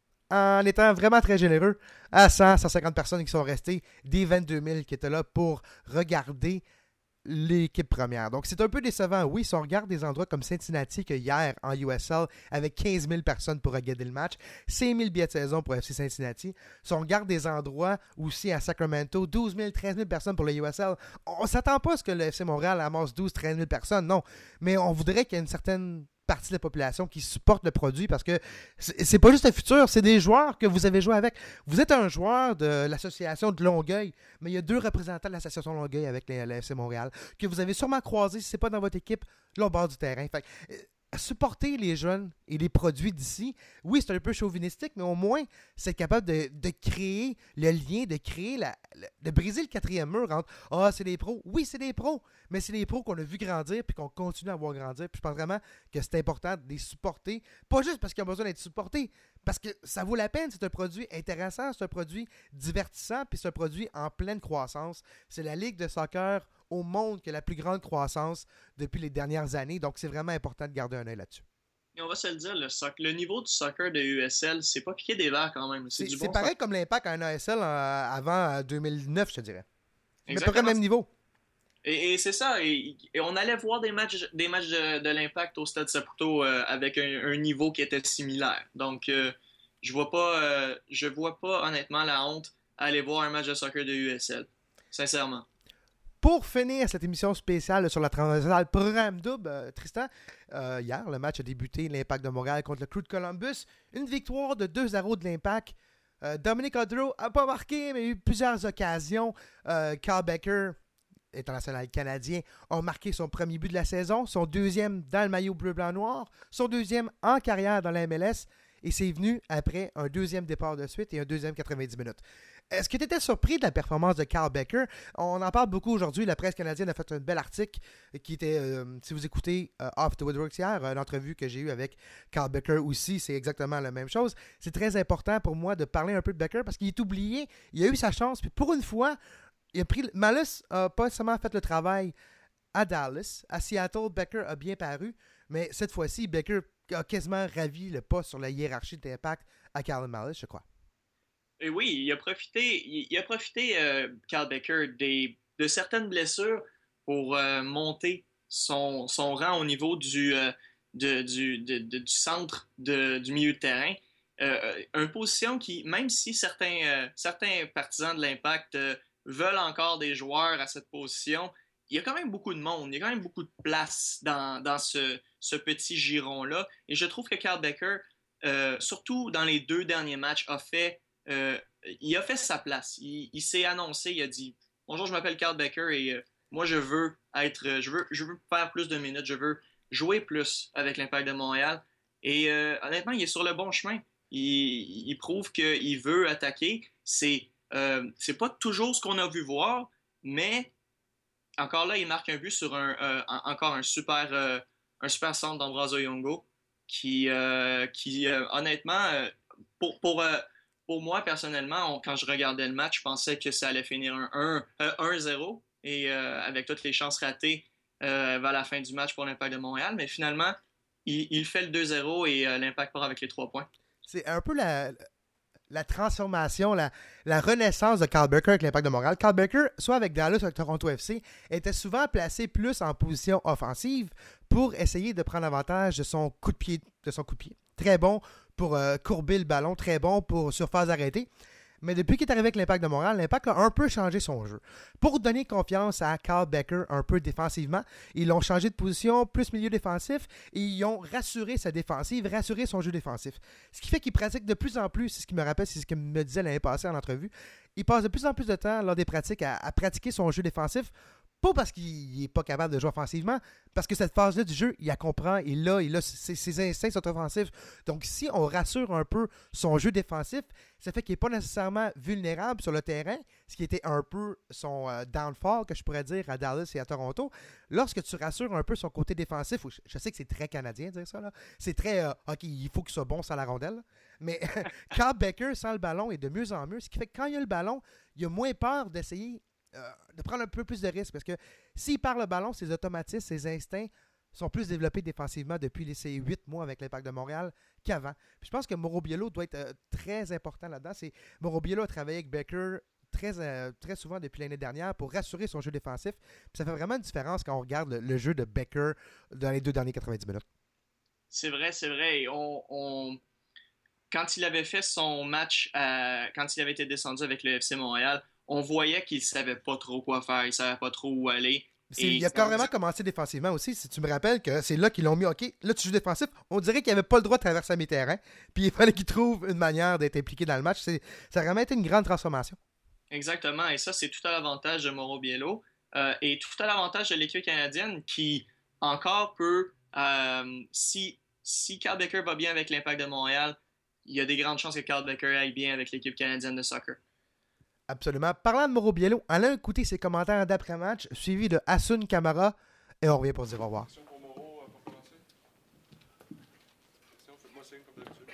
en étant vraiment très généreux, à cent à cent cinquante personnes qui sont restées, des vingt-deux mille qui étaient là pour regarder l'équipe première. Donc, c'est un peu décevant. Oui, si on regarde des endroits comme Cincinnati, que hier, en U S L, avec quinze mille personnes pour regarder le match, cinq mille billets de saison pour F C Cincinnati. Si on regarde des endroits aussi à Sacramento, douze mille, treize mille personnes pour le U S L, on ne s'attend pas à ce que le F C Montréal amasse douze à treize mille personnes, non. Mais on voudrait qu'il y ait une certaine partie de la population qui supporte le produit parce que c'est, c'est pas juste un futur, c'est des joueurs que vous avez joué avec. Vous êtes un joueur de l'association de Longueuil, mais il y a deux représentants de l'association de Longueuil avec les, le F C Montréal que vous avez sûrement croisé, si c'est pas dans votre équipe, là au bord du terrain. Fait que, supporter les jeunes et les produits d'ici, oui, c'est un peu chauvinistique, mais au moins, c'est capable de, de créer le lien, de créer la, la, de briser le quatrième mur entre « Ah, c'est des pros ». Oui, c'est des pros, mais c'est des pros qu'on a vu grandir puis qu'on continue à voir grandir. Puis je pense vraiment que c'est important de les supporter, pas juste parce qu'ils ont besoin d'être supportés, parce que ça vaut la peine. C'est un produit intéressant, c'est un produit divertissant, puis c'est un produit en pleine croissance. C'est la ligue de soccer au monde qui a la plus grande croissance depuis les dernières années. Donc, c'est vraiment important de garder un œil là-dessus. Et on va se le dire, le, soc- le niveau du soccer de U S L, c'est pas piqué des verres quand même. C'est, C'est, du c'est bon pareil soccer. comme l'Impact en A S L euh, avant euh, deux mille neuf, je te dirais. Mais à peu près Exactement. le même niveau. Et, et c'est ça. Et, et on allait voir des matchs, des matchs de, de l'Impact au Stade Saputo euh, avec un, un niveau qui était similaire. Donc, euh, je vois pas, euh, je vois pas honnêtement la honte à aller voir un match de soccer de U S L. Sincèrement. Pour finir cette émission spéciale sur la transversale programme double, euh, Tristan, euh, hier, le match a débuté, l'Impact de Montréal contre le Crew de Columbus. Une victoire de deux zéro de l'Impact. Euh, Dominic Odro n'a pas marqué, mais a eu plusieurs occasions. Euh, Carl Becker, international canadien, a marqué son premier but de la saison, son deuxième dans le maillot bleu-blanc-noir, son deuxième en carrière dans la M L S, et c'est venu après un deuxième départ de suite et un deuxième quatre-vingt-dix minutes. Est-ce que tu étais surpris de la performance de Carl Becker? On en parle beaucoup aujourd'hui. La presse canadienne a fait un bel article qui était, euh, si vous écoutez euh, Off the Woodworks hier, euh, l'entrevue que j'ai eue avec Carl Becker aussi, c'est exactement la même chose. C'est très important pour moi de parler un peu de Becker parce qu'il est oublié. Il a eu sa chance. Puis pour une fois, il a pris. Malus n'a pas seulement fait le travail à Dallas. À Seattle, Becker a bien paru. Mais cette fois-ci, Becker a quasiment ravi le pas sur la hiérarchie d'Impact à Carl Malus, je crois. Et oui, il a profité, il, il a profité euh, Carl Becker, des, de certaines blessures pour euh, monter son, son rang au niveau du, euh, de, du, de, de, du centre de, du milieu de terrain. Euh, une position qui, même si certains, euh, certains partisans de l'Impact euh, veulent encore des joueurs à cette position, il y a quand même beaucoup de monde, il y a quand même beaucoup de place dans, dans ce, ce petit giron-là. Et je trouve que Carl Becker, euh, surtout dans les deux derniers matchs, a fait, euh, il a fait sa place. Il, il s'est annoncé, il a dit « Bonjour, je m'appelle Carl Becker et euh, moi, je veux être, je veux, je veux faire plus de minutes, je veux jouer plus avec l'Impact de Montréal. » Et euh, honnêtement, il est sur le bon chemin. Il, il prouve qu'il veut attaquer. C'est, euh, c'est pas toujours ce qu'on a vu voir, mais encore là, il marque un but sur un, euh, encore un super, euh, un super centre d'Ambrosio Yongo qui, euh, qui euh, honnêtement, euh, pour, pour, euh, pour moi personnellement, on, quand je regardais le match, je pensais que ça allait finir un un zéro et euh, avec toutes les chances ratées euh, vers la fin du match pour l'Impact de Montréal. Mais finalement, il, il fait le deux zéro et euh, l'Impact part avec les trois points. C'est un peu la, la transformation, la, la renaissance de Carl Becker avec l'Impact de Montréal. Carl Becker, soit avec Dallas ou avec Toronto F C, était souvent placé plus en position offensive pour essayer de prendre avantage de son coup de pied. De son coup de pied. Très bon pour euh, courber le ballon, très bon pour surface arrêtée. Mais depuis qu'il est arrivé avec l'Impact de Montréal, l'Impact a un peu changé son jeu. Pour donner confiance à Carl Becker un peu défensivement, ils l'ont changé de position, plus milieu défensif, et ils ont rassuré sa défensive, rassuré son jeu défensif. Ce qui fait qu'il pratique de plus en plus, c'est ce qui me rappelle, c'est ce qu'il me disait l'année passée en entrevue, il passe de plus en plus de temps lors des pratiques à, à pratiquer son jeu défensif, pas parce qu'il n'est pas capable de jouer offensivement, parce que cette phase-là du jeu, il la comprend, il l'a, il a ses, ses instincts sont offensifs. Donc, si on rassure un peu son jeu défensif, ça fait qu'il n'est pas nécessairement vulnérable sur le terrain, ce qui était un peu son euh, downfall, que je pourrais dire, à Dallas et à Toronto. Lorsque tu rassures un peu son côté défensif, je, je sais que c'est très canadien de dire ça, là, c'est très, euh, OK, il faut qu'il soit bon sans la rondelle, mais quand Becker sans le ballon est de mieux en mieux, ce qui fait que quand il a le ballon, il a moins peur d'essayer Euh, de prendre un peu plus de risques parce que s'il perd le ballon, ses automatismes, ses instincts sont plus développés défensivement depuis les, ces huit mois avec l'Impact de Montréal qu'avant. Puis je pense que Mauro Biello doit être euh, très important là-dedans. C'est, Mauro Biello a travaillé avec Becker très, euh, très souvent depuis l'année dernière pour rassurer son jeu défensif. Puis ça fait vraiment une différence quand on regarde le, le jeu de Becker dans les deux derniers quatre-vingt-dix minutes. C'est vrai, c'est vrai. On, on... Quand il avait fait son match, à... quand il avait été descendu avec le F C Montréal, on voyait qu'il ne savait pas trop quoi faire, il ne savait pas trop où aller. Et il a carrément dit... commencé défensivement aussi. Si tu me rappelles que c'est là qu'ils l'ont mis, OK, là tu joues défensif, on dirait qu'il n'avait pas le droit de traverser mes terrains, puis il fallait qu'il trouve une manière d'être impliqué dans le match. C'est, ça a vraiment été une grande transformation. Exactement, et ça, c'est tout à l'avantage de Mauro Biello euh, et tout à l'avantage de l'équipe canadienne qui encore peut, euh, si, si Carl Becker va bien avec l'Impact de Montréal, il y a des grandes chances que Carl Becker aille bien avec l'équipe canadienne de soccer. Absolument. Parlant de Mauro Biello, allons écouter ses commentaires d'après-match, suivi de Hassoun Camara, et on revient pour dire au revoir. Question pour Mauro, pour commencer. Question, faites-moi signe comme d'habitude.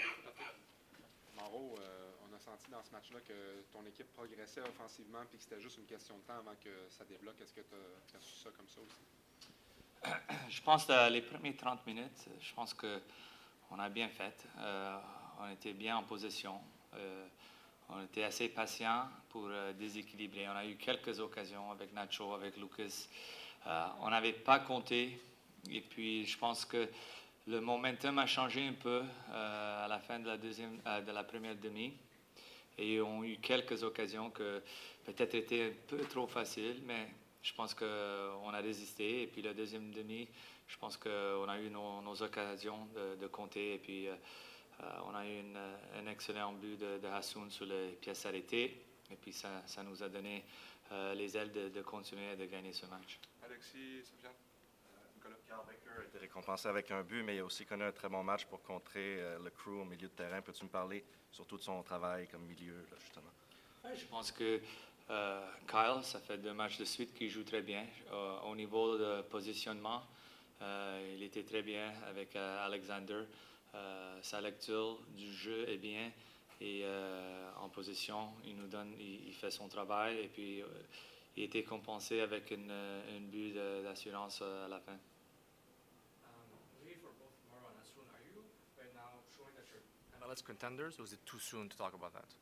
Mauro, euh, on a senti dans ce match-là que ton équipe progressait offensivement puis que c'était juste une question de temps avant que ça débloque. Est-ce que tu as su ça comme ça aussi? Je pense que les premières trente minutes, je pense qu'on a bien fait. Euh, on était bien en possession. Euh, On était assez patient pour euh, déséquilibrer. On a eu quelques occasions avec Nacho, avec Lucas. Euh, on n'avait pas compté. Et puis, je pense que le momentum a changé un peu euh, à la fin de la, deuxième, euh, de la première demi. Et on a eu quelques occasions que peut-être étaient un peu trop faciles, mais je pense qu'on a résisté. Et puis, la deuxième demi, je pense qu'on a eu nos, nos occasions de, de compter. Et puis, euh, Uh, on a eu une, un excellent but de, de Hassoun sur les pièces arrêtées. Et puis, ça, ça nous a donné uh, les ailes de, de continuer et de gagner ce match. Alexis, Sofiane. Nicolas Carl Becker a été récompensé avec un but, mais il a aussi connu un très bon match pour contrer uh, le Crew au milieu de terrain. Peux-tu me parler surtout de son travail comme milieu, là, justement? Ouais, je pense que euh, Kyle, ça fait deux matchs de suite qu'il joue très bien. Euh, au niveau de positionnement, euh, il était très bien avec euh, Alexander. Euh, sa lecture du jeu est bien. Et euh, en position, il nous donne, il, il fait son travail. Et puis, euh, il était compensé avec une, une but de, d'assurance à la fin. Um, maybe for both Mauro and Asun, are you right now showing that you're M L S contenders, or is it too soon to talk about that?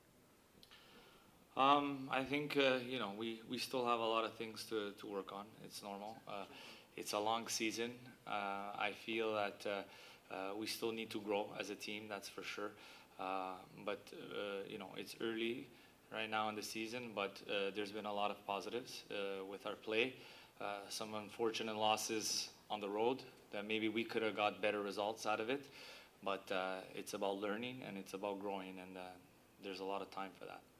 Um, I think uh, you know we, we still have a lot of things to, to work on. It's normal. Uh, it's a long season. Uh, I feel that uh, uh, we still need to grow as a team. That's for sure. Uh, but uh, you know it's early right now in the season. But uh, there's been a lot of positives uh, with our play. Uh, some unfortunate losses on the road that maybe we could have got better results out of it. But uh, it's about learning and it's about growing, and uh, there's a lot of time for that.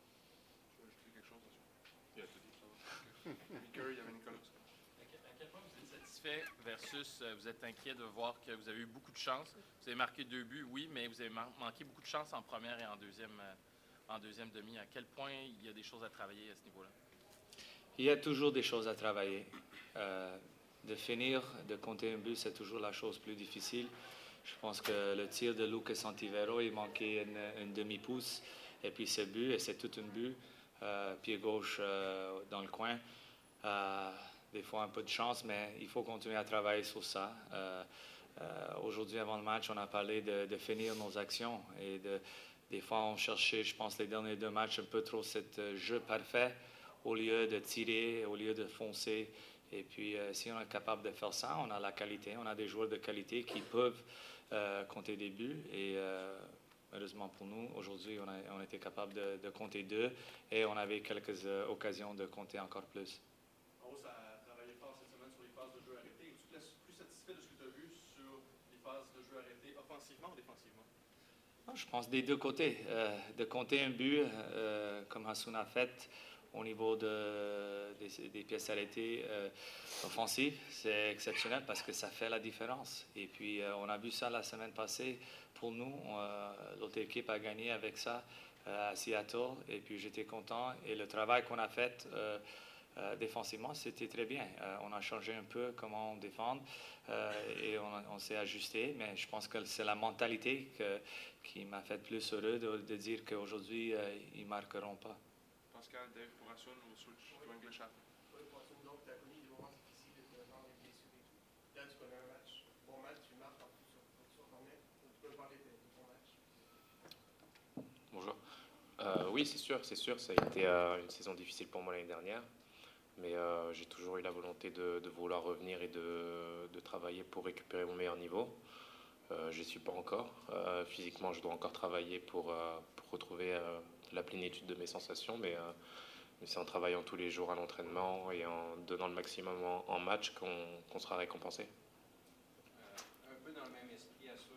Nicolas, il y avait Nicolas. À quel, à quel point vous êtes satisfait versus euh, vous êtes inquiet de voir que vous avez eu beaucoup de chance? Vous avez marqué deux buts, oui, mais vous avez man- manqué beaucoup de chance en première et en deuxième, euh, en deuxième demi. À quel point il y a des choses à travailler à ce niveau-là? Il y a toujours des choses à travailler. Euh, de finir, de compter un but, c'est toujours la chose plus difficile. Je pense que le tir de Lucas Antivero, il manquait une, une demi-pouce. Et puis ce but, et c'est tout un but. Euh, pied gauche euh, dans le coin. Euh, des fois un peu de chance, mais il faut continuer à travailler sur ça. Euh, euh, aujourd'hui, avant le match, on a parlé de, de finir nos actions. Et de, des fois, on cherchait, je pense, les derniers deux matchs, un peu trop ce jeu parfait au lieu de tirer, au lieu de foncer. Et puis, euh, si on est capable de faire ça, on a la qualité. On a des joueurs de qualité qui peuvent euh, compter des buts. Et euh, heureusement pour nous, aujourd'hui, on a, on a été capable de, de compter deux et on avait quelques euh, occasions de compter encore plus. Rose a travaillé fort cette semaine sur les phases de jeu arrêtées. Es-tu plus, plus satisfait de ce que tu as vu sur les phases de jeu arrêtées, offensivement ou défensivement? Non, je pense des deux côtés. Euh, de compter un but, euh, comme Hassoun a fait, au niveau de, des, des pièces arrêtées euh, offensives, c'est exceptionnel parce que ça fait la différence. Et puis, euh, on a vu ça la semaine passée. Pour nous, euh, l'autre équipe a gagné avec ça euh, à Seattle. Et puis, j'étais content. Et le travail qu'on a fait euh, euh, défensivement, c'était très bien. Euh, on a changé un peu comment on défend euh, et on, on s'est ajusté. Mais je pense que c'est la mentalité que, qui m'a fait plus heureux de, de dire qu'aujourd'hui, euh, ils ne marqueront pas. Pascal, Dave, pour Asun, au switch to English after. Oui, pour Asun, donc, tu as connu des moments difficiles de genre les blessures et tout. Là, tu connais un match. Bon match, tu marques en plus sur, sur ton net. Tu peux parler de, de ton match. Bonjour. Euh, oui, c'est sûr, c'est sûr. Ça a été euh, une saison difficile pour moi l'année dernière. Mais euh, j'ai toujours eu la volonté de, de vouloir revenir et de, de travailler pour récupérer mon meilleur niveau. Euh, je n'y suis pas encore. Euh, physiquement, je dois encore travailler pour, euh, pour retrouver euh, la plénitude de mes sensations, mais, euh, mais c'est en travaillant tous les jours à l'entraînement et en donnant le maximum en, en match qu'on qu'on sera récompensé. Euh, un peu dans le même esprit, Asun,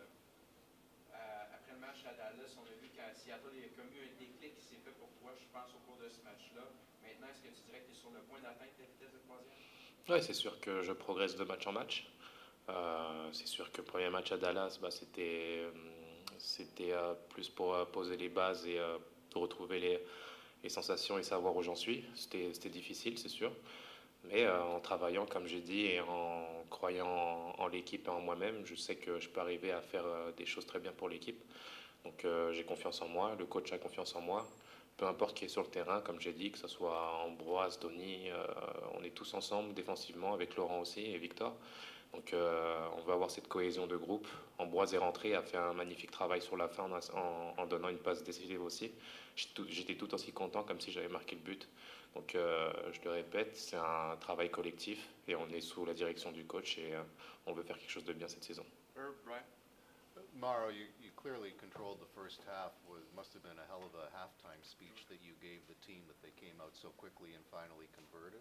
euh, après le match à Dallas, on a vu qu'à Seattle, il y a comme eu un déclic qui s'est fait pour toi, je pense, au cours de ce match-là. Maintenant, est-ce que tu dirais que tu es sur le point d'atteindre ta vitesse de croisière? Oui, c'est sûr que je progresse de match en match. Euh, c'est sûr que le premier match à Dallas, bah, c'était, euh, c'était euh, plus pour euh, poser les bases et euh, retrouver les, les sensations et savoir où j'en suis. C'était, c'était difficile, c'est sûr. Mais euh, en travaillant, comme j'ai dit, et en croyant en, en l'équipe et en moi-même, je sais que je peux arriver à faire euh, des choses très bien pour l'équipe. Donc euh, j'ai confiance en moi, le coach a confiance en moi. Peu importe qui est sur le terrain, comme j'ai dit, que ce soit Ambroise, Tony, euh, on est tous ensemble défensivement, avec Laurent aussi et Victor. Donc euh, on va avoir cette cohésion de groupe. Ambroise est rentré, a fait un magnifique travail sur la fin en, en, en donnant une passe décisive aussi. J'étais tout aussi content comme si j'avais marqué le but. Donc euh, je le répète, c'est un travail collectif et on est sous la direction du coach et euh, on veut faire quelque chose de bien cette saison. Herb, Brian. Mauro, you, you clearly controlled the first half. Was must have been a hell of a halftime speech that you gave the team that they came out so quickly and finally converted.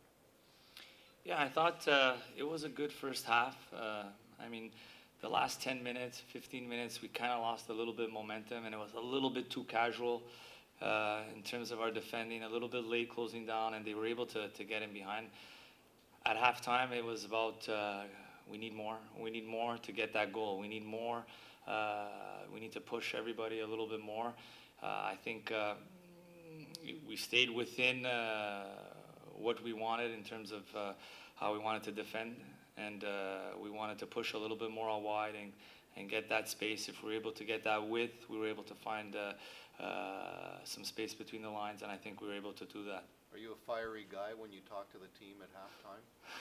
Yeah, I thought uh, it was a good first half. Uh, I mean, the last ten minutes, fifteen minutes, we kind of lost a little bit of momentum, and it was a little bit too casual uh, in terms of our defending, a little bit late closing down, and they were able to, to get in behind. At halftime, it was about uh, we need more. We need more to get that goal. We need more. Uh, we need to push everybody a little bit more. Uh, I think, uh, we stayed within uh, what we wanted in terms of uh, how we wanted to defend, and uh, we wanted to push a little bit more out wide and, and get that space. If we were able to get that width, we were able to find uh, uh, some space between the lines, and I think we were able to do that. Are you a fiery guy when you talk to the team at halftime?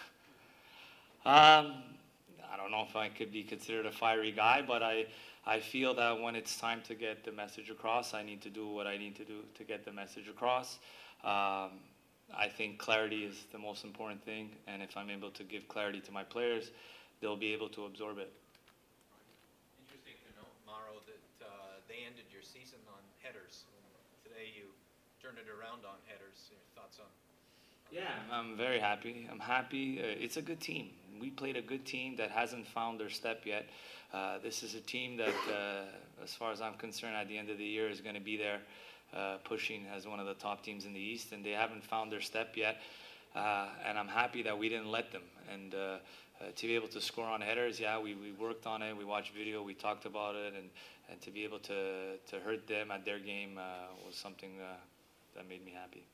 Um, I don't know if I could be considered a fiery guy, but I, I feel that when it's time to get the message across, I need to do what I need to do to get the message across. Um, I think clarity is the most important thing, and if I'm able to give clarity to my players, they'll be able to absorb it. Interesting to note, Mauro, that uh, they ended your season on headers. Today you turned it around on headers. Your thoughts on? Yeah, I'm very happy. I'm happy. Uh, it's a good team. We played a good team that hasn't found their step yet. Uh, this is a team that, uh, as far as I'm concerned, at the end of the year is going to be there uh, pushing as one of the top teams in the East, and they haven't found their step yet. Uh, and I'm happy that we didn't let them. And uh, uh, to be able to score on headers, yeah, we, we worked on it. We watched video. We talked about it. And, and to be able to, to hurt them at their game uh, was something uh, that made me happy.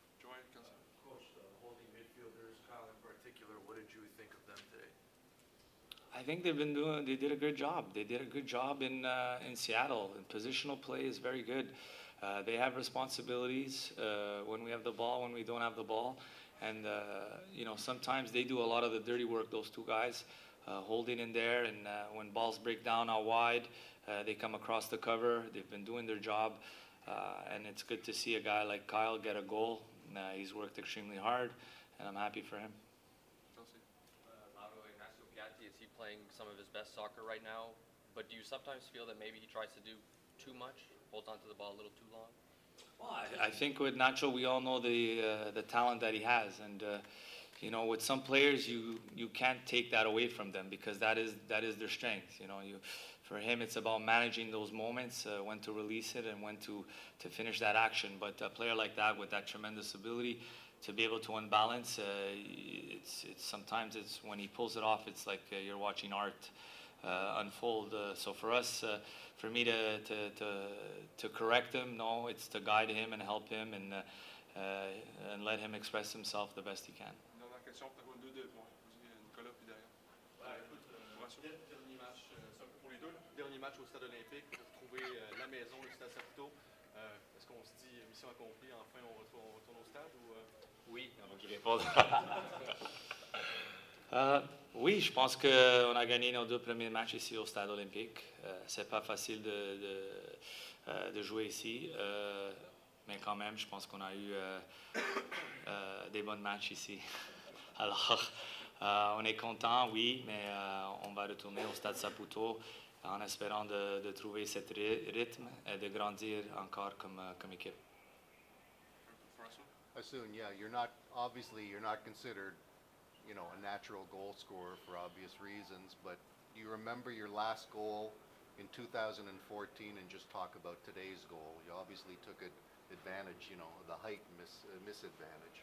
I think they've been doing. They did a good job. They did a good job in uh, in Seattle. And positional play is very good. Uh, they have responsibilities uh, when we have the ball, when we don't have the ball, and uh, you know sometimes they do a lot of the dirty work. Those two guys, uh, holding in there, and uh, when balls break down out wide, uh, they come across the cover. They've been doing their job, uh, and it's good to see a guy like Kyle get a goal. Uh, he's worked extremely hard, and I'm happy for him. Is he playing some of his best soccer right now? But do you sometimes feel that maybe he tries to do too much, holds onto the ball a little too long? Well, I, I think with Nacho, we all know the uh, the talent that he has, and uh, you know, with some players, you you can't take that away from them because that is that is their strength. You know, you for him, it's about managing those moments, uh, when to release it and when to to finish that action. But a player like that with that tremendous ability to be able to unbalance, uh, it's it's sometimes it's when he pulls it off, it's like uh, you're watching art uh, unfold. Uh, so for us, uh, for me to, to to to correct him, no, it's to guide him and help him and uh, uh, and let him express himself the best he can. Dernière question, pour deux, deux points. Nicolas, puis derrière. Dernier match, c'est un peu pour les deux. Dernier match au Stade olympique, retrouver euh, la maison, le Stade Saputo. Euh, Est-ce qu'on se dit mission accomplie, enfin on retourne, on retourne au stade ou euh... Oui, avant qu'il réponde. euh, oui, je pense qu'on a gagné nos deux premiers matchs ici au Stade olympique. Euh, c'est pas facile de, de, euh, de jouer ici, euh, mais quand même, je pense qu'on a eu euh, euh, des bons matchs ici. Alors, euh, on est content, oui, mais euh, on va retourner au Stade Saputo en espérant de, de trouver ce rythme et de grandir encore comme, comme équipe. Asun, yeah, you're not, obviously you're not considered, you know, a natural goal scorer for obvious reasons, but do you remember your last goal in two thousand fourteen and just talk about today's goal? You obviously took it advantage, you know, the height mis, uh, misadvantage.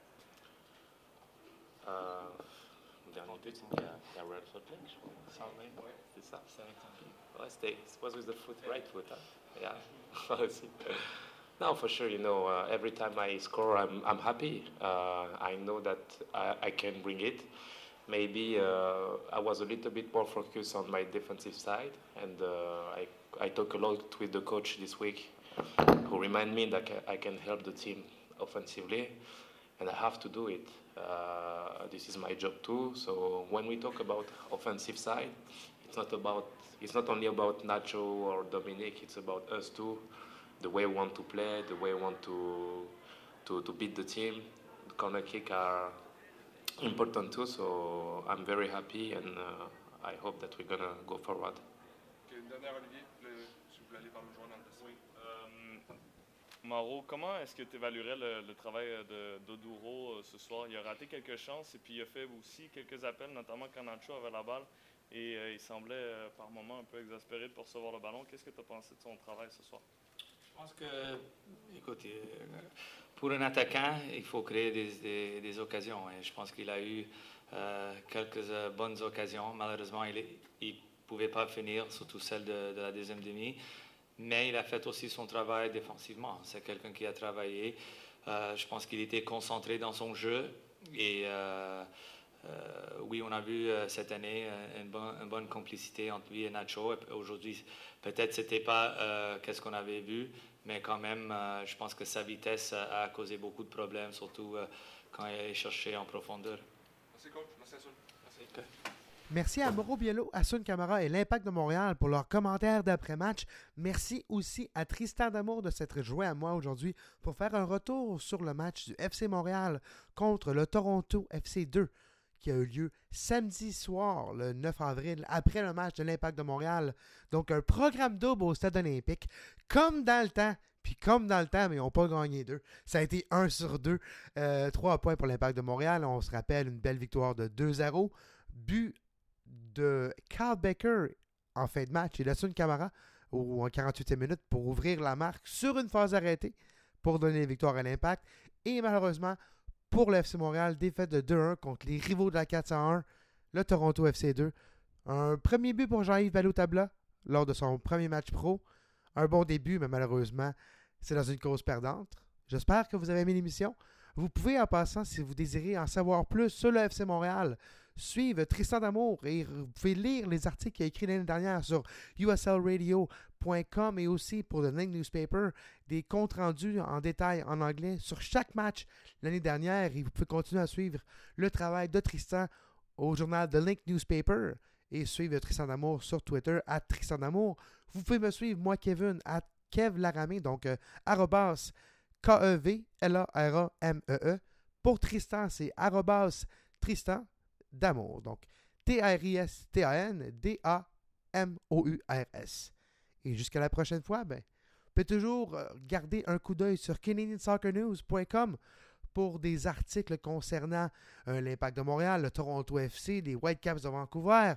Euh, dernier but, il y a, il y a Red Foot Link, je crois. C'est ça. Ouais, c'était, it was with the foot, right foot, huh? Yeah. No, for sure, you know, uh, every time I score, I'm, I'm happy. Uh, I know that I, I can bring it. Maybe uh, I was a little bit more focused on my defensive side, and uh, I, I talked a lot with the coach this week, who remind me that I can help the team offensively, and I have to do it. Uh, this is my job too. So when we talk about offensive side, it's not about, it's not only about Nacho or Dominic. It's about us too. The way we want to play, the way we want to to, to beat the team. The corner kick are important too, so I'm very happy and uh, I hope that we're gonna go forward. Okay, dernière, Olivier, le, si vous voulez aller par le journal de Oui. Euh, Mauro, comment est-ce que tu évaluerais le, le travail de d'Oduro euh, ce soir? Il a raté quelques chances et puis il a fait aussi quelques appels, notamment quand Nacho avait la balle et euh, il semblait euh, par moments un peu exaspéré de recevoir le ballon. Qu'est-ce que tu as pensé de son travail ce soir? Je pense que, écoute, pour un attaquant, il faut créer des, des, des occasions. Et je pense qu'il a eu euh, quelques euh, bonnes occasions. Malheureusement, il ne pouvait pas finir, surtout celle de, de la deuxième demi. mais il a fait aussi son travail défensivement. C'est quelqu'un qui a travaillé. Euh, je pense qu'il était concentré dans son jeu. Et euh, euh, oui, on a vu euh, cette année une, bon, une bonne complicité entre lui et Nacho. Et aujourd'hui, peut-être ce n'était pas euh, qu'est-ce qu'on avait vu, mais quand même, euh, je pense que sa vitesse a, a causé beaucoup de problèmes, surtout euh, quand il est cherché en profondeur. Merci, coach. Merci, Asun. Merci. Okay. Merci à Mauro Biello, Asun Camara et l'Impact de Montréal pour leurs commentaires d'après-match. Merci aussi à Tristan D'Amour de s'être joint à moi aujourd'hui pour faire un retour sur le match du F C Montréal contre le Toronto F C deux qui a eu lieu samedi soir, le neuf avril, après le match de l'Impact de Montréal. Donc un programme double au Stade olympique, comme dans le temps. Puis comme dans le temps, mais ils n'ont pas gagné deux. Ça a été un sur deux. Euh, trois points pour l'Impact de Montréal. On se rappelle une belle victoire de deux zéro. But de Carl Becker en fin de match et d'Asun Camara en quarante-huitième minute pour ouvrir la marque sur une phase arrêtée pour donner la victoire à l'Impact. Et malheureusement, pour le F C Montréal, défaite de deux un contre les rivaux de la quatre cent un, le Toronto F C deux. Un premier but pour Jean-Yves Ballot-Tabla lors de son premier match pro. Un bon début, mais malheureusement, c'est dans une cause perdante. J'espère que vous avez aimé l'émission. Vous pouvez, en passant, si vous désirez en savoir plus sur le F C Montréal, suivre Tristan D'Amour et vous pouvez lire les articles qu'il a écrits l'année dernière sur U S L radio point com et aussi pour le Link Newspaper, des comptes rendus en détail en anglais sur chaque match l'année dernière. Et vous pouvez continuer à suivre le travail de Tristan au journal The Link Newspaper et suivre Tristan D'Amour sur Twitter, à Tristan D'Amour. Vous pouvez me suivre, moi, Kevin, à Kev Laramé, donc euh, arrobas K E V L A R A M E E. Pour Tristan, c'est arrobas Tristan D'Amour. Donc, T R I S T A N D A M O U R S. Et jusqu'à la prochaine fois, ben, vous pouvez toujours euh, garder un coup d'œil sur Canadian Soccer News point com pour des articles concernant euh, l'Impact de Montréal, le Toronto F C, les Whitecaps de Vancouver,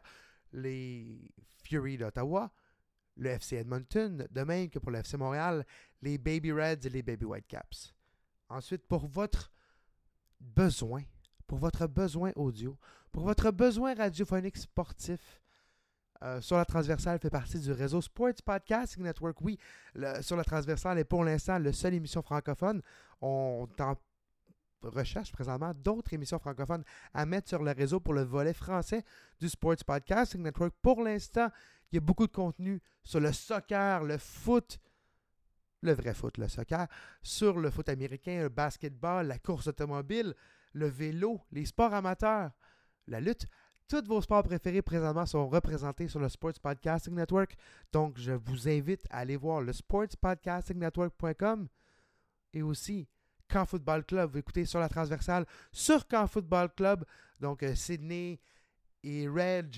les Fury d'Ottawa, le F C Edmonton, de même que pour le F C Montréal, les Baby Reds et les Baby Whitecaps. Ensuite, pour votre besoin, pour votre besoin audio, pour votre besoin radiophonique sportif, euh, Sur la Transversale fait partie du réseau Sports Podcasting Network. Oui, le, Sur la Transversale est pour l'instant la seule émission francophone. On est en recherche présentement d'autres émissions francophones à mettre sur le réseau pour le volet français du Sports Podcasting Network. Pour l'instant, il y a beaucoup de contenu sur le soccer, le foot, le vrai foot, le soccer, sur le foot américain, le basketball, la course automobile, le vélo, les sports amateurs, la lutte. Tous vos sports préférés présentement sont représentés sur le Sports Podcasting Network. Donc, je vous invite à aller voir le sports podcasting network point com et aussi Camp Football Club. Vous écoutez Sur la Transversale sur Camp Football Club. Donc, euh, Sydney et Reg,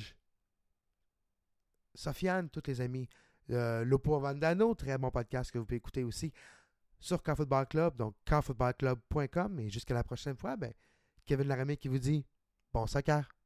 Sofiane, tous les amis. Euh, Lopo Vandano, très bon podcast que vous pouvez écouter aussi sur Camp Football Club. Donc, camp football club point com. Et jusqu'à la prochaine fois, ben, Kevin Laramé qui vous dit bon soccer.